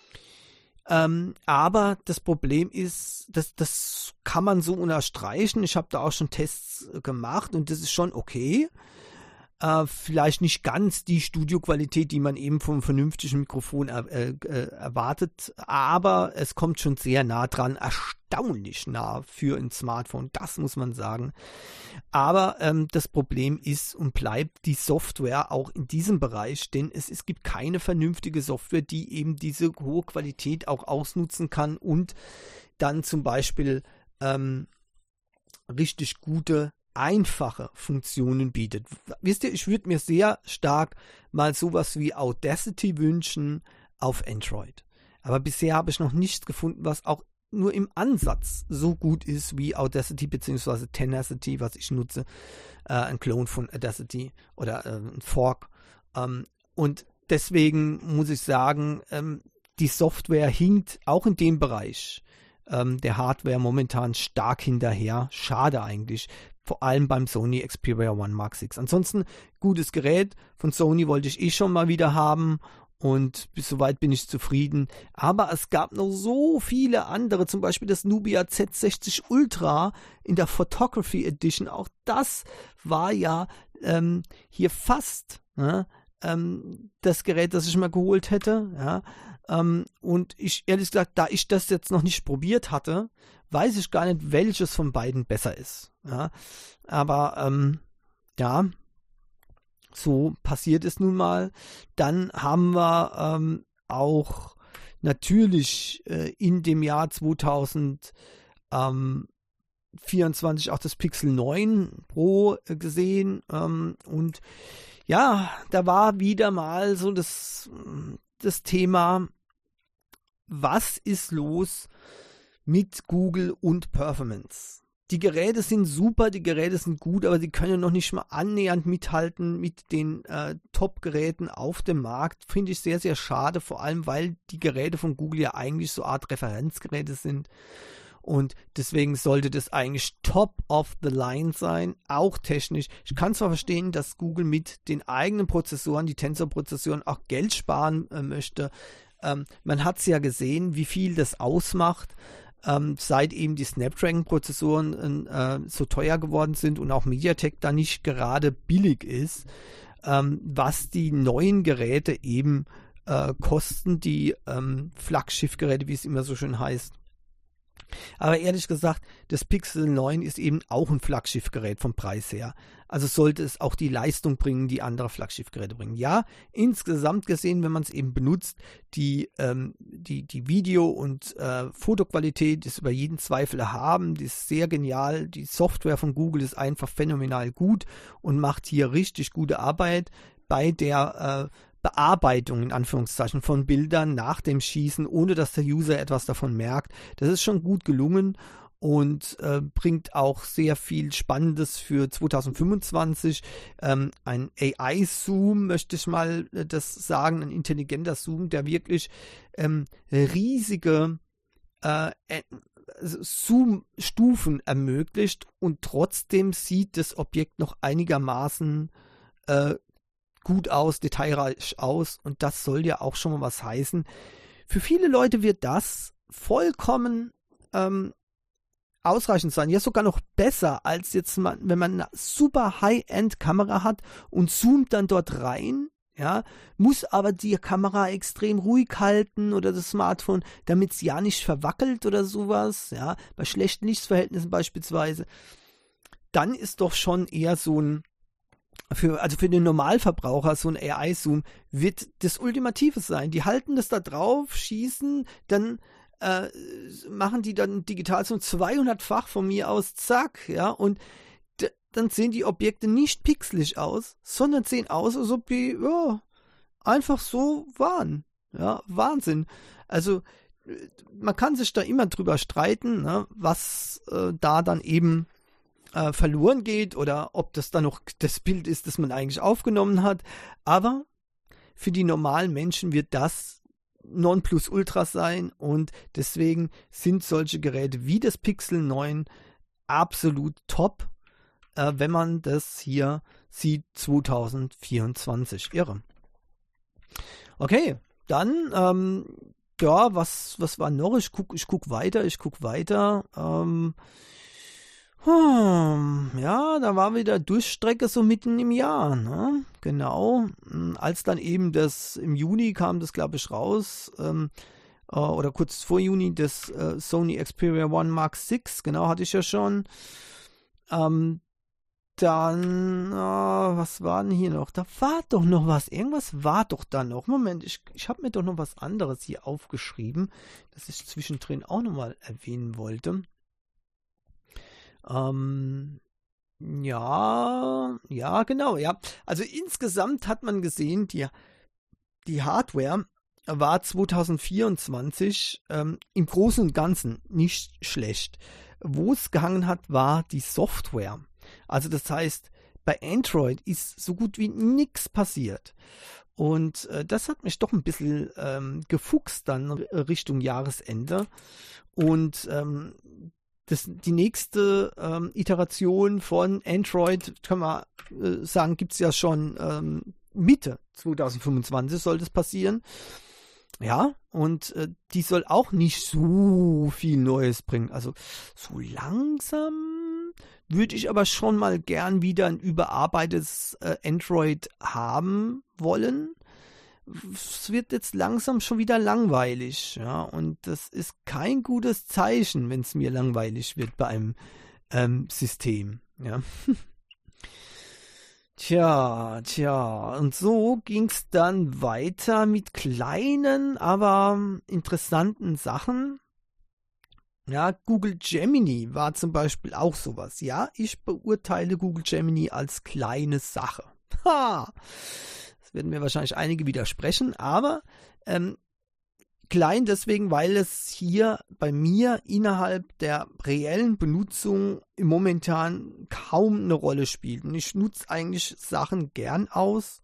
Aber das Problem ist, das kann man so unterstreichen. Ich habe da auch schon Tests gemacht und das ist schon okay. Vielleicht nicht ganz die Studioqualität, die man eben vom vernünftigen Mikrofon erwartet, aber es kommt schon sehr nah dran, erstaunlich nah für ein Smartphone, das muss man sagen. Aber das Problem ist und bleibt die Software auch in diesem Bereich, denn es gibt keine vernünftige Software, die eben diese hohe Qualität auch ausnutzen kann und dann zum Beispiel richtig gute einfache Funktionen bietet. Wisst ihr, ich würde mir sehr stark mal sowas wie Audacity wünschen auf Android. Aber bisher habe ich noch nichts gefunden, was auch nur im Ansatz so gut ist wie Audacity bzw. Tenacity, was ich nutze. Ein Clone von Audacity oder ein Fork. Und deswegen muss ich sagen, die Software hinkt auch in dem Bereich der Hardware momentan stark hinterher. Schade eigentlich. Vor allem beim Sony Xperia One Mark 6. Ansonsten gutes Gerät. Von Sony wollte ich schon mal wieder haben. Und bis soweit bin ich zufrieden. Aber es gab noch so viele andere. Zum Beispiel das Nubia Z60 Ultra in der Photography Edition. Auch das war ja hier fast das Gerät, das ich mal geholt hätte. Ja. Und ich, ehrlich gesagt, da ich das jetzt noch nicht probiert hatte, weiß ich gar nicht, welches von beiden besser ist. Ja. Aber ja, so passiert es nun mal. Dann haben wir auch natürlich in dem Jahr 2024 auch das Pixel 9 Pro gesehen. Und ja, da war wieder mal so das Thema, was ist los mit Google und Performance? Die Geräte sind super, die Geräte sind gut, aber sie können noch nicht mal annähernd mithalten mit den Top-Geräten auf dem Markt. Finde ich sehr, sehr schade, vor allem, weil die Geräte von Google ja eigentlich so eine Art Referenzgeräte sind. Und deswegen sollte das eigentlich top of the line sein, auch technisch. Ich kann zwar verstehen, dass Google mit den eigenen Prozessoren, die Tensor-Prozessoren, auch Geld sparen möchte. Man hat es ja gesehen, wie viel das ausmacht. Seit eben die Snapdragon-Prozessoren so teuer geworden sind und auch MediaTek da nicht gerade billig ist, was die neuen Geräte eben kosten, die Flaggschiff-Geräte, wie es immer so schön heißt. Aber ehrlich gesagt, das Pixel 9 ist eben auch ein Flaggschiffgerät vom Preis her. Also sollte es auch die Leistung bringen, die andere Flaggschiffgeräte bringen. Ja, insgesamt gesehen, wenn man es eben benutzt, die Video- und Fotoqualität ist über jeden Zweifel erhaben. Die ist sehr genial. Die Software von Google ist einfach phänomenal gut und macht hier richtig gute Arbeit bei der Bearbeitung in Anführungszeichen von Bildern nach dem Schießen, ohne dass der User etwas davon merkt. Das ist schon gut gelungen und bringt auch sehr viel Spannendes für 2025. Ein AI-Zoom, möchte ich mal das sagen, ein intelligenter Zoom, der wirklich riesige Zoom-Stufen ermöglicht und trotzdem sieht das Objekt noch einigermaßen gut aus, detailreich aus und das soll ja auch schon mal was heißen. Für viele Leute wird das vollkommen ausreichend sein, ja sogar noch besser als jetzt, wenn man eine super High-End-Kamera hat und zoomt dann dort rein, ja, muss aber die Kamera extrem ruhig halten oder das Smartphone, damit es ja nicht verwackelt oder sowas, ja, bei schlechten Lichtverhältnissen beispielsweise, dann ist doch schon eher so ein für den Normalverbraucher so ein AI-Zoom wird das Ultimative sein. Die halten das da drauf, schießen, dann machen die dann Digitalzoom 200-fach von mir aus, zack, ja, und dann sehen die Objekte nicht pixelig aus, sondern sehen aus, als ob die, ja, einfach so waren. Ja, Wahnsinn. Also, man kann sich da immer drüber streiten, ne, was da dann eben verloren geht oder ob das dann noch das Bild ist, das man eigentlich aufgenommen hat. Aber für die normalen Menschen wird das Nonplusultra sein und deswegen sind solche Geräte wie das Pixel 9 absolut top, wenn man das hier sieht 2024. Irre. Okay, dann, ja, was war noch? Ich guck weiter. Ja, da war wieder Durchstrecke so mitten im Jahr, ne? Genau. Als dann eben im Juni kam das, glaube ich, raus, oder kurz vor Juni, das Sony Xperia One Mark VI, genau, hatte ich ja schon. Dann, was war denn hier noch? Da war doch noch was. Irgendwas war doch da noch. Moment, ich habe mir doch noch was anderes hier aufgeschrieben, das ich zwischendrin auch nochmal erwähnen wollte. Ja, genau, ja. Also insgesamt hat man gesehen, die Hardware war 2024 im Großen und Ganzen nicht schlecht. Wo es gehangen hat, war die Software. Also das heißt, bei Android ist so gut wie nichts passiert. Und das hat mich doch ein bisschen gefuchst dann Richtung Jahresende. Und die nächste Iteration von Android, können wir sagen, gibt es ja schon Mitte 2025 soll das passieren. Ja, und die soll auch nicht so viel Neues bringen. Also so langsam würde ich aber schon mal gern wieder ein überarbeitetes Android haben wollen. Es wird jetzt langsam schon wieder langweilig, ja, und das ist kein gutes Zeichen, wenn es mir langweilig wird bei einem System, ja. Tja, und so ging es dann weiter mit kleinen, aber interessanten Sachen. Ja, Google Gemini war zum Beispiel auch sowas. Ja, ich beurteile Google Gemini als kleine Sache. Ha! Das werden mir wahrscheinlich einige widersprechen, aber klein deswegen, weil es hier bei mir innerhalb der reellen Benutzung momentan kaum eine Rolle spielt. Und ich nutze eigentlich Sachen gern aus.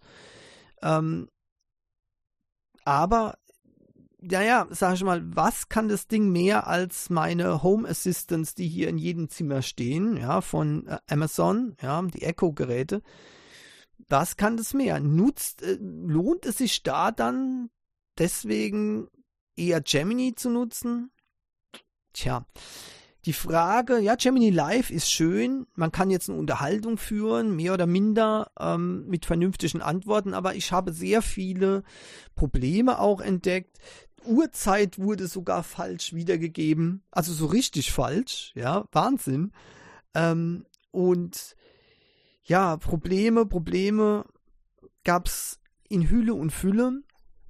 Aber, naja, sag ich mal, was kann das Ding mehr als meine Home Assistants, die hier in jedem Zimmer stehen, ja, von Amazon, ja, die Echo-Geräte. Was kann das mehr? Lohnt es sich da dann deswegen eher Gemini zu nutzen? Tja, die Frage, ja, Gemini Live ist schön, man kann jetzt eine Unterhaltung führen, mehr oder minder mit vernünftigen Antworten, aber ich habe sehr viele Probleme auch entdeckt. Uhrzeit wurde sogar falsch wiedergegeben, also so richtig falsch, ja, Wahnsinn. Und ja, Probleme gab es in Hülle und Fülle.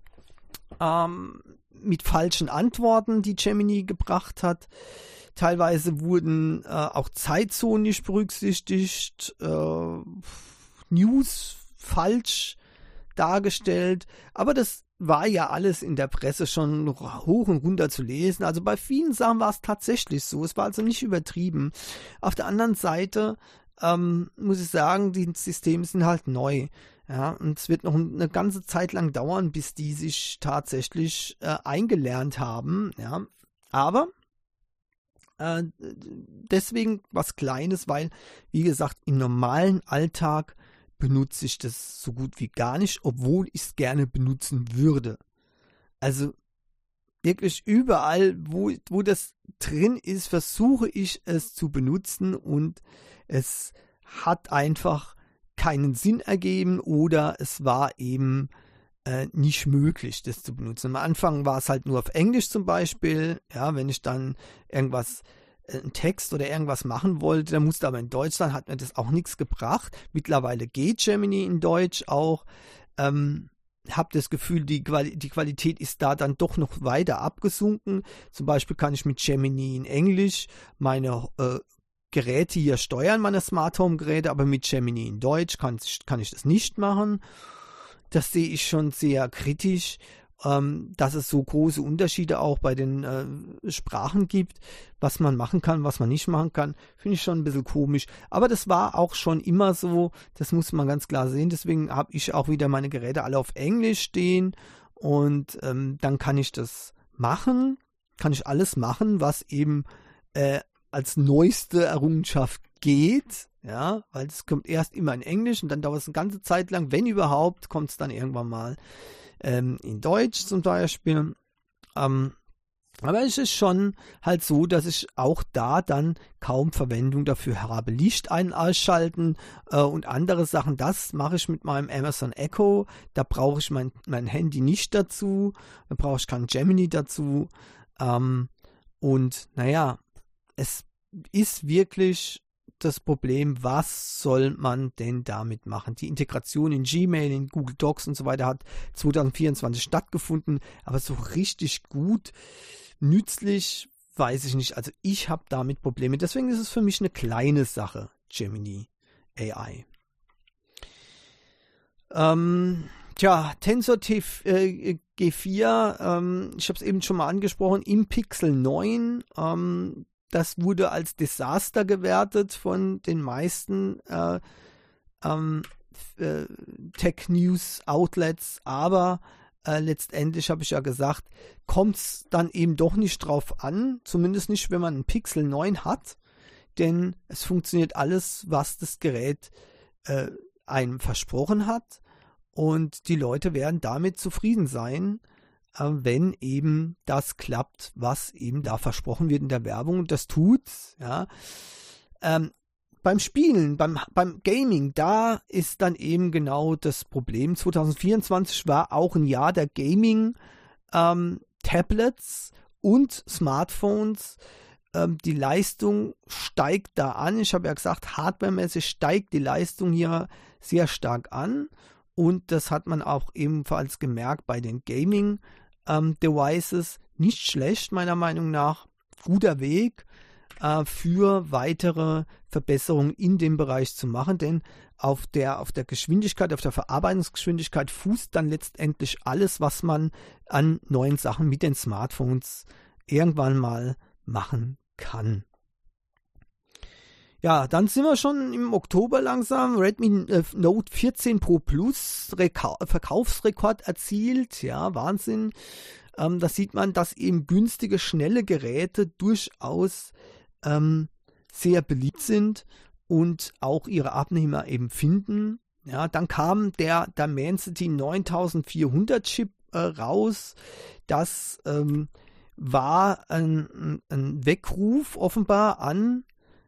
Mit falschen Antworten, die Gemini gebracht hat. Teilweise wurden auch Zeitzonen nicht berücksichtigt, News falsch dargestellt, aber das war ja alles in der Presse schon hoch und runter zu lesen. Also bei vielen Sachen war es tatsächlich so, es war also nicht übertrieben. Auf der anderen Seite muss ich sagen, die Systeme sind halt neu. Ja, und es wird noch eine ganze Zeit lang dauern, bis die sich tatsächlich eingelernt haben. Ja, aber deswegen was Kleines, weil, wie gesagt, im normalen Alltag benutze ich das so gut wie gar nicht, obwohl ich es gerne benutzen würde. Also wirklich überall, wo das drin ist, versuche ich es zu benutzen und es hat einfach keinen Sinn ergeben oder es war eben nicht möglich, das zu benutzen. Am Anfang war es halt nur auf Englisch zum Beispiel, ja, wenn ich dann irgendwas, einen Text oder irgendwas machen wollte, dann musste aber in Deutsch sein, hat mir das auch nichts gebracht. Mittlerweile geht Gemini in Deutsch auch. Habe das Gefühl, die Qualität ist da dann doch noch weiter abgesunken. Zum Beispiel kann ich mit Gemini in Englisch meine Geräte hier steuern, meine Smart Home Geräte, aber mit Gemini in Deutsch kann ich das nicht machen. Das sehe ich schon sehr kritisch dass es so große Unterschiede auch bei den Sprachen gibt, was man machen kann, was man nicht machen kann, finde ich schon ein bisschen komisch. Aber das war auch schon immer so, das muss man ganz klar sehen. Deswegen habe ich auch wieder meine Geräte alle auf Englisch stehen und dann kann ich das machen, kann ich alles machen, was eben als neueste Errungenschaft geht, ja, weil es kommt erst immer in Englisch und dann dauert es eine ganze Zeit lang, wenn überhaupt, kommt es dann irgendwann mal in Deutsch zum Beispiel. Aber es ist schon halt so, dass ich auch da dann kaum Verwendung dafür habe. Licht ein- ausschalten und andere Sachen, das mache ich mit meinem Amazon Echo. Da brauche ich mein Handy nicht dazu, da brauche ich kein Gemini dazu. Und naja, es ist wirklich das Problem, was soll man denn damit machen? Die Integration in Gmail, in Google Docs und so weiter hat 2024 stattgefunden, aber so richtig gut, nützlich, weiß ich nicht. Also ich habe damit Probleme. Deswegen ist es für mich eine kleine Sache, Gemini AI. Tensor G4, ich habe es eben schon mal angesprochen, im Pixel 9, das wurde als Desaster gewertet von den meisten Tech-News-Outlets, aber letztendlich habe ich ja gesagt, kommt es dann eben doch nicht drauf an, zumindest nicht, wenn man einen Pixel 9 hat, denn es funktioniert alles, was das Gerät einem versprochen hat und die Leute werden damit zufrieden sein, wenn eben das klappt, was eben da versprochen wird in der Werbung und das tut's, ja. Beim Spielen, beim Gaming, da ist dann eben genau das Problem. 2024 war auch ein Jahr der Gaming-Tablets und Smartphones. Die Leistung steigt da an. Ich habe ja gesagt, hardwaremäßig steigt die Leistung hier sehr stark an. Und das hat man auch ebenfalls gemerkt bei den Gaming-Devices. Nicht schlecht, meiner Meinung nach. Guter Weg für weitere Verbesserungen in dem Bereich zu machen, denn auf der Geschwindigkeit, auf der Verarbeitungsgeschwindigkeit fußt dann letztendlich alles, was man an neuen Sachen mit den Smartphones irgendwann mal machen kann. Ja, dann sind wir schon im Oktober langsam. Redmi Note 14 Pro Plus Verkaufsrekord erzielt. Ja, Wahnsinn. Da sieht man, dass eben günstige, schnelle Geräte durchaus sehr beliebt sind und auch ihre Abnehmer eben finden. Ja, dann kam der Dimensity 9400 Chip raus. Das war ein Weckruf offenbar an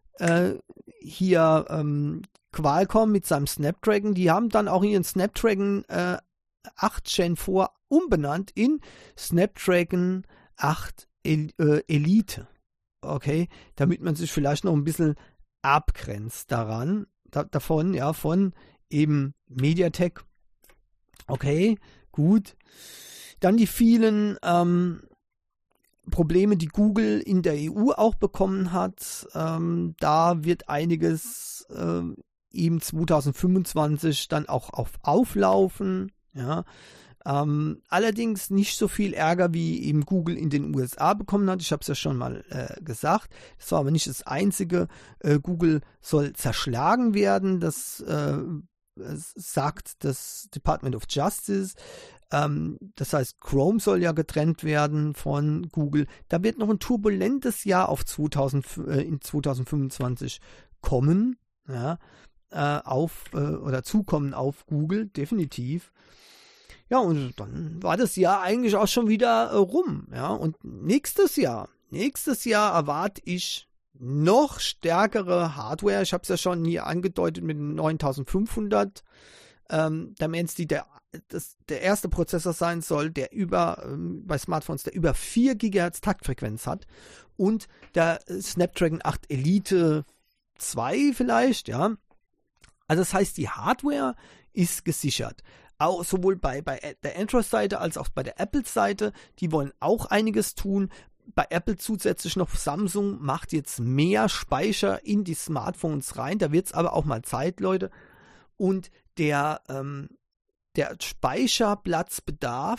Qualcomm mit seinem Snapdragon. Die haben dann auch ihren Snapdragon 8 Gen 4 umbenannt in Snapdragon 8 Elite. Okay, damit man sich vielleicht noch ein bisschen abgrenzt davon, ja, von eben MediaTek. Okay, gut. Dann die vielen Probleme, die Google in der EU auch bekommen hat. Da wird einiges eben 2025 dann auch auflaufen. Ja. Allerdings nicht so viel Ärger, wie eben Google in den USA bekommen hat. Ich habe es ja schon mal gesagt. Das war aber nicht das Einzige. Google soll zerschlagen werden. Das sagt das Department of Justice. Das heißt, Chrome soll ja getrennt werden von Google. Da wird noch ein turbulentes Jahr in 2025 kommen. Ja, oder zukommen auf Google, definitiv. Ja, und dann war das Jahr eigentlich auch schon wieder rum. Ja, und nächstes Jahr erwarte ich noch stärkere Hardware. Ich habe es ja schon hier angedeutet mit dem 9500. Dimensity, der erste Prozessor sein soll, der bei Smartphones, der über 4 GHz Taktfrequenz hat. Und der Snapdragon 8 Elite 2 vielleicht, ja. Also das heißt, die Hardware ist gesichert. Auch sowohl bei der Android-Seite als auch bei der Apple-Seite, die wollen auch einiges tun. Bei Apple zusätzlich noch Samsung macht jetzt mehr Speicher in die Smartphones rein. Da wird es aber auch mal Zeit, Leute. Und der Speicherplatzbedarf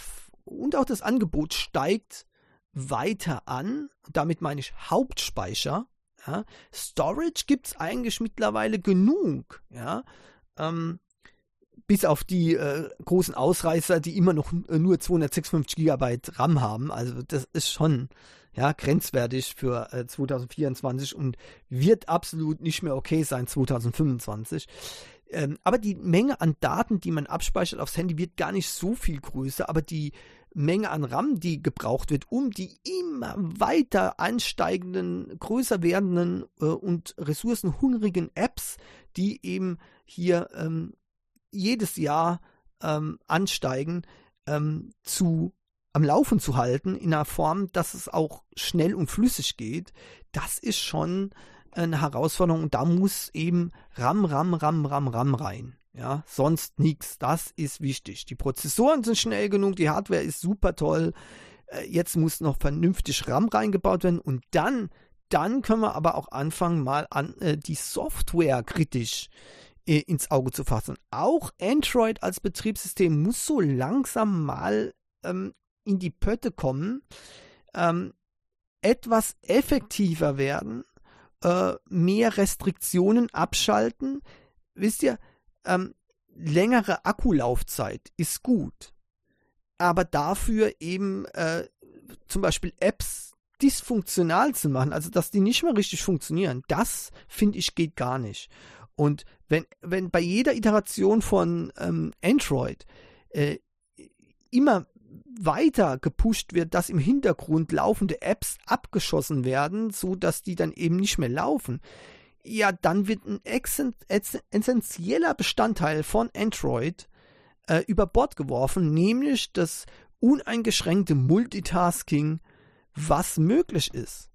und auch das Angebot steigt weiter an. Damit meine ich Hauptspeicher. Ja. Storage gibt es eigentlich mittlerweile genug. Ja. Bis auf die großen Ausreißer, die immer noch nur 256 GB RAM haben. Also das ist schon grenzwertig für 2024 und wird absolut nicht mehr okay sein 2025. Aber die Menge an Daten, die man abspeichert aufs Handy, wird gar nicht so viel größer, aber die Menge an RAM, die gebraucht wird, um die immer weiter ansteigenden, größer werdenden und ressourcenhungrigen Apps, die eben hier jedes Jahr ansteigen, am Laufen zu halten, in einer Form, dass es auch schnell und flüssig geht, das ist schon eine Herausforderung und da muss eben RAM rein. Ja, sonst nichts. Das ist wichtig. Die Prozessoren sind schnell genug, die Hardware ist super toll. Jetzt muss noch vernünftig RAM reingebaut werden und dann können wir aber auch anfangen, mal an die Software kritisch ins Auge zu fassen. Auch Android als Betriebssystem muss so langsam mal in die Pötte kommen, etwas effektiver werden, mehr Restriktionen abschalten. Wisst ihr, längere Akkulaufzeit ist gut, aber dafür eben zum Beispiel Apps dysfunktional zu machen, also dass die nicht mehr richtig funktionieren, das finde ich geht gar nicht. Und wenn bei jeder Iteration von Android immer weiter gepusht wird, dass im Hintergrund laufende Apps abgeschossen werden, so dass die dann eben nicht mehr laufen, ja, dann wird ein essentieller Bestandteil von Android über Bord geworfen, nämlich das uneingeschränkte Multitasking, was möglich ist.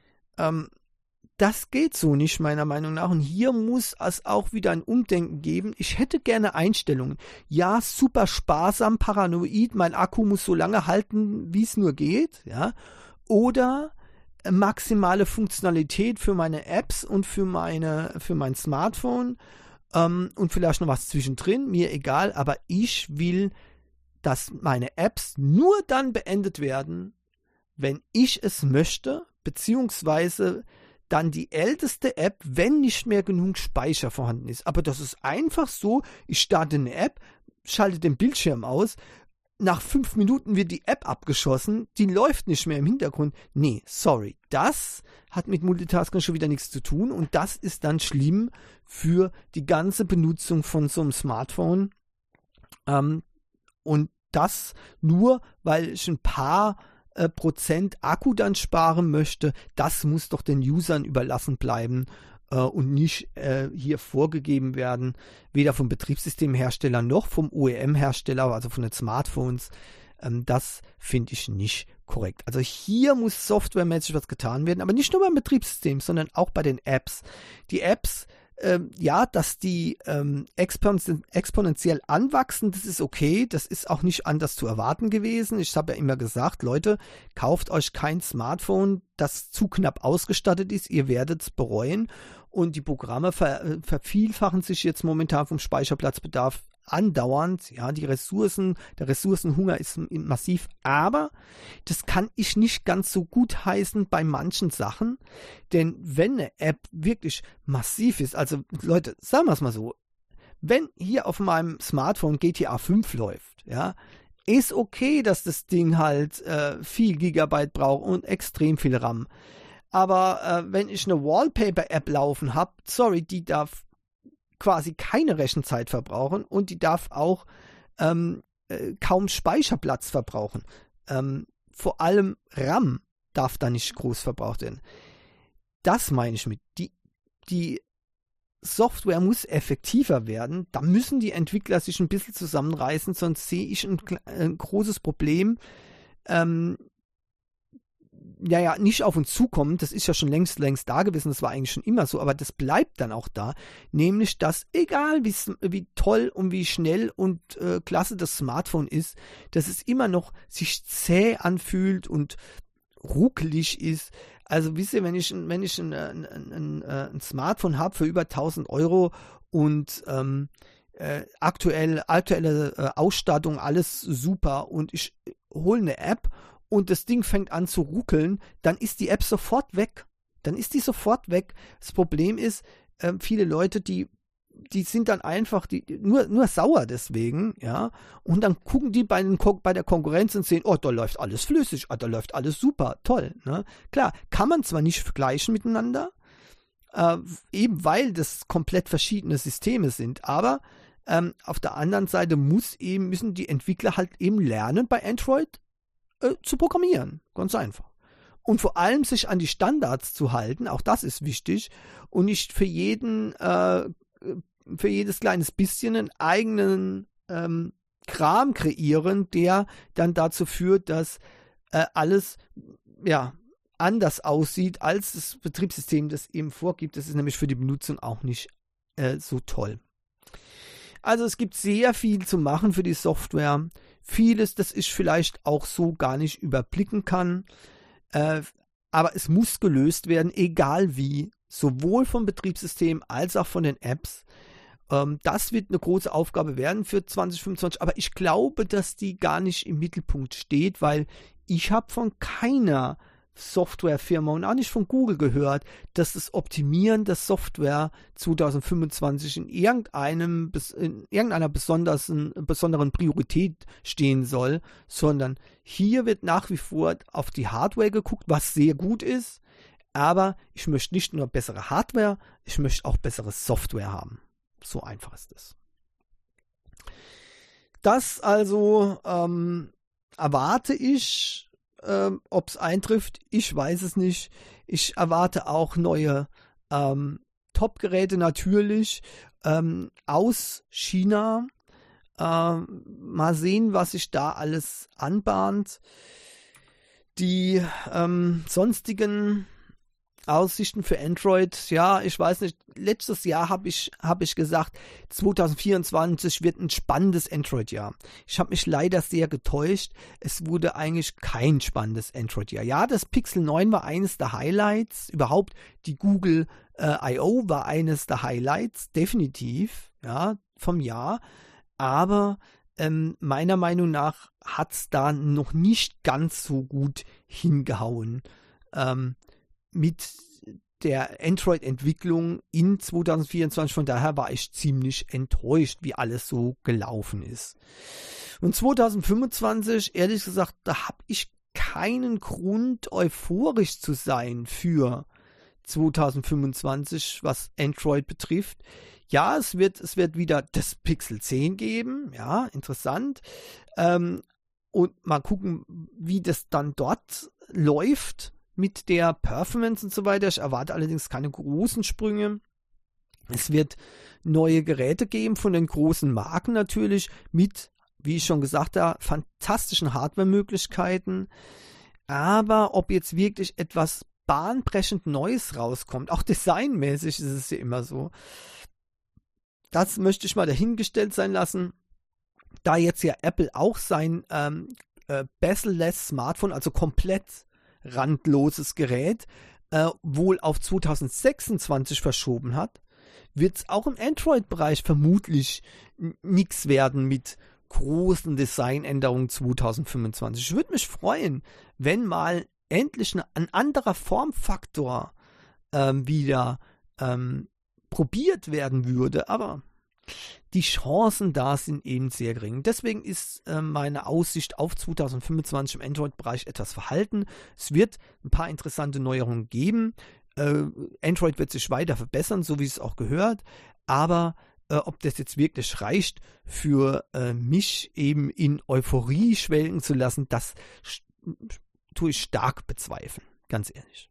Das geht so nicht, meiner Meinung nach. Und hier muss es auch wieder ein Umdenken geben. Ich hätte gerne Einstellungen. Ja, super sparsam, paranoid, mein Akku muss so lange halten, wie es nur geht. Ja. Oder maximale Funktionalität für meine Apps und für mein Smartphone und vielleicht noch was zwischendrin, mir egal, aber ich will, dass meine Apps nur dann beendet werden, wenn ich es möchte, beziehungsweise dann die älteste App, wenn nicht mehr genug Speicher vorhanden ist. Aber das ist einfach so, ich starte eine App, schalte den Bildschirm aus, nach 5 Minuten wird die App abgeschossen, die läuft nicht mehr im Hintergrund. Nee, sorry, das hat mit Multitasking schon wieder nichts zu tun und das ist dann schlimm für die ganze Benutzung von so einem Smartphone. Und das nur, weil ich ein paar Prozent Akku dann sparen möchte, das muss doch den Usern überlassen bleiben und nicht hier vorgegeben werden, weder vom Betriebssystemhersteller noch vom OEM-Hersteller, also von den Smartphones. Das finde ich nicht korrekt. Also hier muss softwaremäßig was getan werden, aber nicht nur beim Betriebssystem, sondern auch bei den Apps. Die Apps, dass die exponentiell anwachsen, das ist okay, das ist auch nicht anders zu erwarten gewesen. Ich habe ja immer gesagt, Leute, kauft euch kein Smartphone, das zu knapp ausgestattet ist, ihr werdet es bereuen und die Programme vervielfachen sich jetzt momentan vom Speicherplatzbedarf andauernd, ja, der Ressourcenhunger ist massiv, aber das kann ich nicht ganz so gut heißen bei manchen Sachen, denn wenn eine App wirklich massiv ist, also Leute, sagen wir es mal so, wenn hier auf meinem Smartphone GTA 5 läuft, ja, ist okay, dass das Ding halt viel Gigabyte braucht und extrem viel RAM, aber wenn ich eine Wallpaper-App laufen habe, sorry, die darf quasi keine Rechenzeit verbrauchen und die darf auch kaum Speicherplatz verbrauchen. Vor allem RAM darf da nicht groß verbraucht werden. Das meine ich mit. Die Software muss effektiver werden. Da müssen die Entwickler sich ein bisschen zusammenreißen, sonst sehe ich ein großes Problem. Nicht auf uns zukommen, das ist ja schon längst da gewesen, das war eigentlich schon immer so, aber das bleibt dann auch da, nämlich, dass egal wie toll und wie schnell und klasse das Smartphone ist, dass es immer noch sich zäh anfühlt und ruckelig ist. Also wisst ihr, wenn ich ein Smartphone habe für über 1.000 Euro und aktuelle Ausstattung, alles super und hole eine App und das Ding fängt an zu ruckeln, dann ist die App sofort weg. Das Problem ist, viele Leute, die sind dann einfach nur sauer deswegen, ja, und dann gucken die bei der Konkurrenz und sehen, oh, da läuft alles flüssig, da läuft alles super, toll, ne? Klar, kann man zwar nicht vergleichen miteinander, eben weil das komplett verschiedene Systeme sind, aber auf der anderen Seite müssen die Entwickler halt eben lernen, bei Android zu programmieren, ganz einfach. Und vor allem sich an die Standards zu halten, auch das ist wichtig, und nicht für jedes kleines bisschen einen eigenen Kram kreieren, der dann dazu führt, dass alles anders aussieht, als das Betriebssystem das eben vorgibt. Das ist nämlich für die Benutzung auch nicht so toll. Also es gibt sehr viel zu machen für die Software. Vieles, das ich vielleicht auch so gar nicht überblicken kann. Aber es muss gelöst werden, egal wie, sowohl vom Betriebssystem als auch von den Apps. Das wird eine große Aufgabe werden für 2025, aber ich glaube, dass die gar nicht im Mittelpunkt steht, weil ich habe von keiner Softwarefirma und auch nicht von Google gehört, dass das Optimieren der Software 2025 in irgendeiner besonderen Priorität stehen soll, sondern hier wird nach wie vor auf die Hardware geguckt, was sehr gut ist, aber ich möchte nicht nur bessere Hardware, ich möchte auch bessere Software haben. So einfach ist es. Das also erwarte ich. Ob es eintrifft, ich weiß es nicht. Ich erwarte auch neue Top-Geräte natürlich aus China. Mal sehen, was sich da alles anbahnt. Die sonstigen Aussichten für Android, ja, ich weiß nicht, letztes Jahr habe ich gesagt, 2024 wird ein spannendes Android-Jahr. Ich habe mich leider sehr getäuscht, es wurde eigentlich kein spannendes Android-Jahr. Ja, das Pixel 9 war eines der Highlights, überhaupt die Google I.O. war eines der Highlights, definitiv, ja, vom Jahr, aber meiner Meinung nach hat es da noch nicht ganz so gut hingehauen. Mit der Android-Entwicklung in 2024. Von daher war ich ziemlich enttäuscht, wie alles so gelaufen ist. Und 2025, ehrlich gesagt, da habe ich keinen Grund, euphorisch zu sein für 2025, was Android betrifft. Ja, es wird wieder das Pixel 10 geben. Ja, interessant. Und mal gucken, wie das dann dort läuft mit der Performance und so weiter. Ich erwarte allerdings keine großen Sprünge. Es wird neue Geräte geben von den großen Marken natürlich mit, wie ich schon gesagt habe, fantastischen Hardware-Möglichkeiten. Aber ob jetzt wirklich etwas bahnbrechend Neues rauskommt, auch designmäßig ist es ja immer so, das möchte ich mal dahingestellt sein lassen. Da jetzt ja Apple auch sein bezel-less Smartphone, also komplett randloses Gerät, wohl auf 2026 verschoben hat, wird es auch im Android-Bereich vermutlich nichts werden mit großen Designänderungen 2025. Ich würde mich freuen, wenn mal endlich ein anderer Formfaktor wieder probiert werden würde, aber die Chancen da sind eben sehr gering. Deswegen ist meine Aussicht auf 2025 im Android-Bereich etwas verhalten. Es wird ein paar interessante Neuerungen geben. Android wird sich weiter verbessern, so wie es auch gehört. Aber ob das jetzt wirklich reicht, für mich eben in Euphorie schwelgen zu lassen, das tue ich stark bezweifeln. Ganz ehrlich.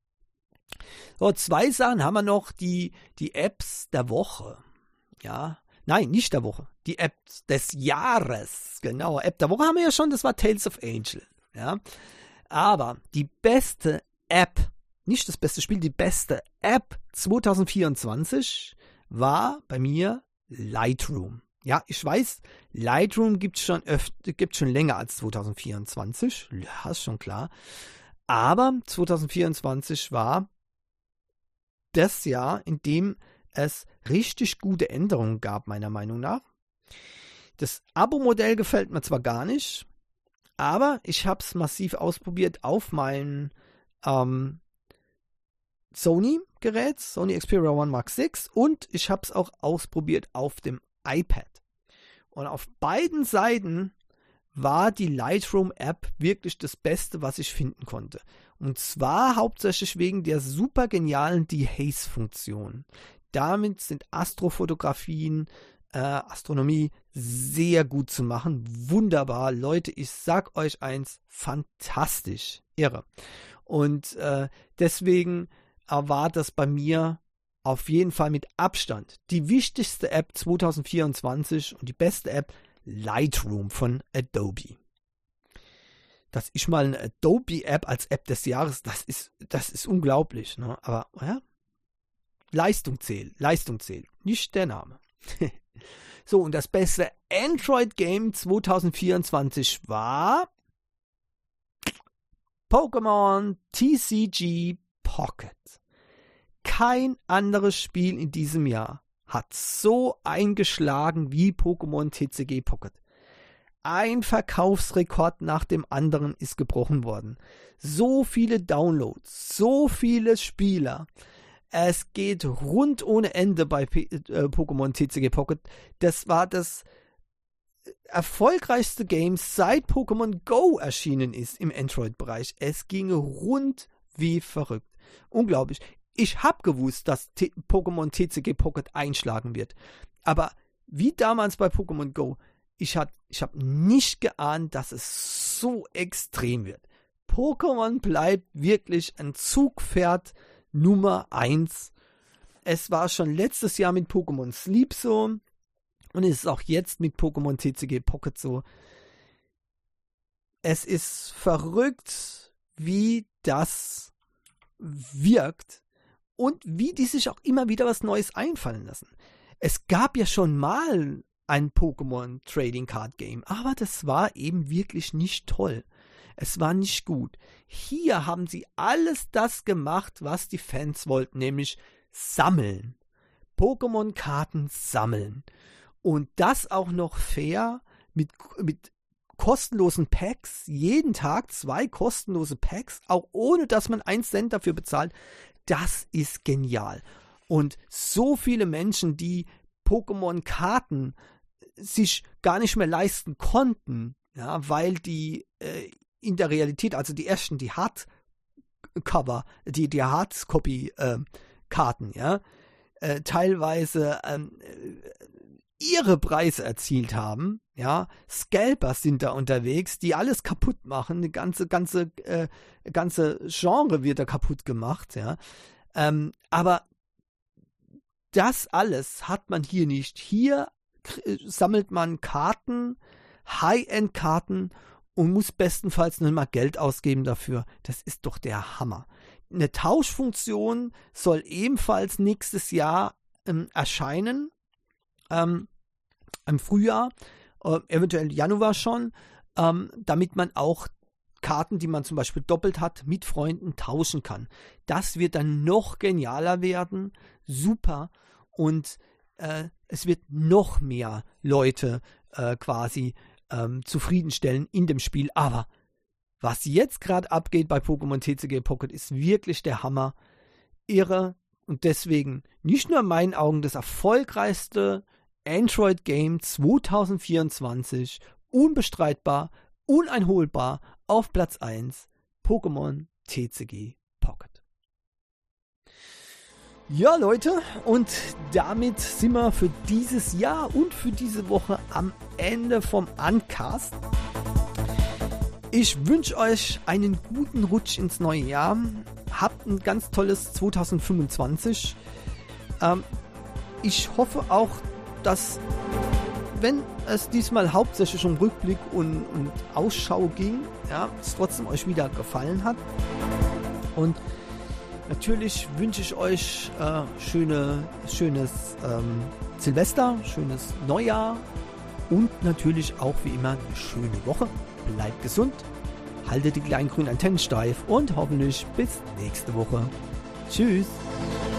So, 2 Sachen haben wir noch. Die Apps der Woche. Ja, nein, nicht der Woche. Die App des Jahres. Genau, App der Woche haben wir ja schon, das war Tales of Angel. Ja, aber die beste App, nicht das beste Spiel, die beste App 2024 war bei mir Lightroom. Ja, ich weiß, Lightroom gibt es schon länger als 2024. Ja, ist schon klar. Aber 2024 war das Jahr, in dem es richtig gute Änderungen gab, meiner Meinung nach. Das Abo-Modell gefällt mir zwar gar nicht, Aber ich habe es massiv ausprobiert auf meinem Sony-Gerät, Sony Xperia One Mark VI, und ich habe es auch ausprobiert auf dem iPad. Und auf beiden Seiten war die Lightroom-App wirklich das Beste, was ich finden konnte. Und zwar hauptsächlich wegen der super genialen Dehaze-Funktion. Damit sind Astrofotografien, Astronomie sehr gut zu machen. Wunderbar. Leute, ich sag euch eins, fantastisch. Irre. Und deswegen war das bei mir auf jeden Fall mit Abstand die wichtigste App 2024 und die beste App Lightroom von Adobe. Dass ich mal eine Adobe-App als App des Jahres, das ist unglaublich. Ne? Aber ja, Leistung zählt, nicht der Name. So, und das beste Android-Game 2024 war Pokémon TCG Pocket. Kein anderes Spiel in diesem Jahr hat so eingeschlagen wie Pokémon TCG Pocket. Ein Verkaufsrekord nach dem anderen ist gebrochen worden. So viele Downloads, so viele Spieler. Es geht rund ohne Ende bei Pokémon TCG Pocket. Das war das erfolgreichste Game, seit Pokémon Go erschienen ist im Android-Bereich. Es ging rund wie verrückt. Unglaublich. Ich habe gewusst, dass Pokémon TCG Pocket einschlagen wird. Aber wie damals bei Pokémon Go, ich hab nicht geahnt, dass es so extrem wird. Pokémon bleibt wirklich ein Zugpferd Nummer 1. Es war schon letztes Jahr mit Pokémon Sleep so und es ist auch jetzt mit Pokémon TCG Pocket so. Es ist verrückt, wie das wirkt und wie die sich auch immer wieder was Neues einfallen lassen. Es gab ja schon mal ein Pokémon Trading Card Game, aber das war eben wirklich nicht toll. Es war nicht gut. Hier haben sie alles das gemacht, was die Fans wollten, nämlich sammeln. Pokémon-Karten sammeln. Und das auch noch fair mit kostenlosen Packs. Jeden Tag 2 kostenlose Packs, auch ohne dass man 1 Cent dafür bezahlt. Das ist genial. Und so viele Menschen, die Pokémon-Karten sich gar nicht mehr leisten konnten, ja, weil die in der Realität, also die ersten, die Hardcover, die Hardcopy-Karten, ja, teilweise ihre Preise erzielt haben, ja, Scalpers sind da unterwegs, die alles kaputt machen, die ganze Genre wird da kaputt gemacht, ja, aber das alles hat man hier nicht. Hier sammelt man Karten, High-End-Karten und muss bestenfalls nicht mal Geld ausgeben dafür. Das ist doch der Hammer. Eine Tauschfunktion soll ebenfalls nächstes Jahr erscheinen, im Frühjahr, eventuell Januar schon, damit man auch Karten, die man zum Beispiel doppelt hat, mit Freunden tauschen kann. Das wird dann noch genialer werden, super, und es wird noch mehr Leute quasi zufriedenstellen in dem Spiel. Aber was jetzt gerade abgeht bei Pokémon TCG Pocket ist wirklich der Hammer. Irre. Und deswegen nicht nur in meinen Augen das erfolgreichste Android-Game 2024. Unbestreitbar, uneinholbar auf Platz 1. Pokémon TCG Pocket. Ja, Leute, und damit sind wir für dieses Jahr und für diese Woche am Ende vom Uncast. Ich wünsche euch einen guten Rutsch ins neue Jahr. Habt ein ganz tolles 2025. Ich hoffe auch, dass, wenn es diesmal hauptsächlich um Rückblick und Ausschau ging, ja, es trotzdem euch wieder gefallen hat. Und natürlich wünsche ich euch schönes Silvester, schönes Neujahr und natürlich auch wie immer eine schöne Woche. Bleibt gesund, haltet die kleinen grünen Antennen steif und hoffentlich bis nächste Woche. Tschüss!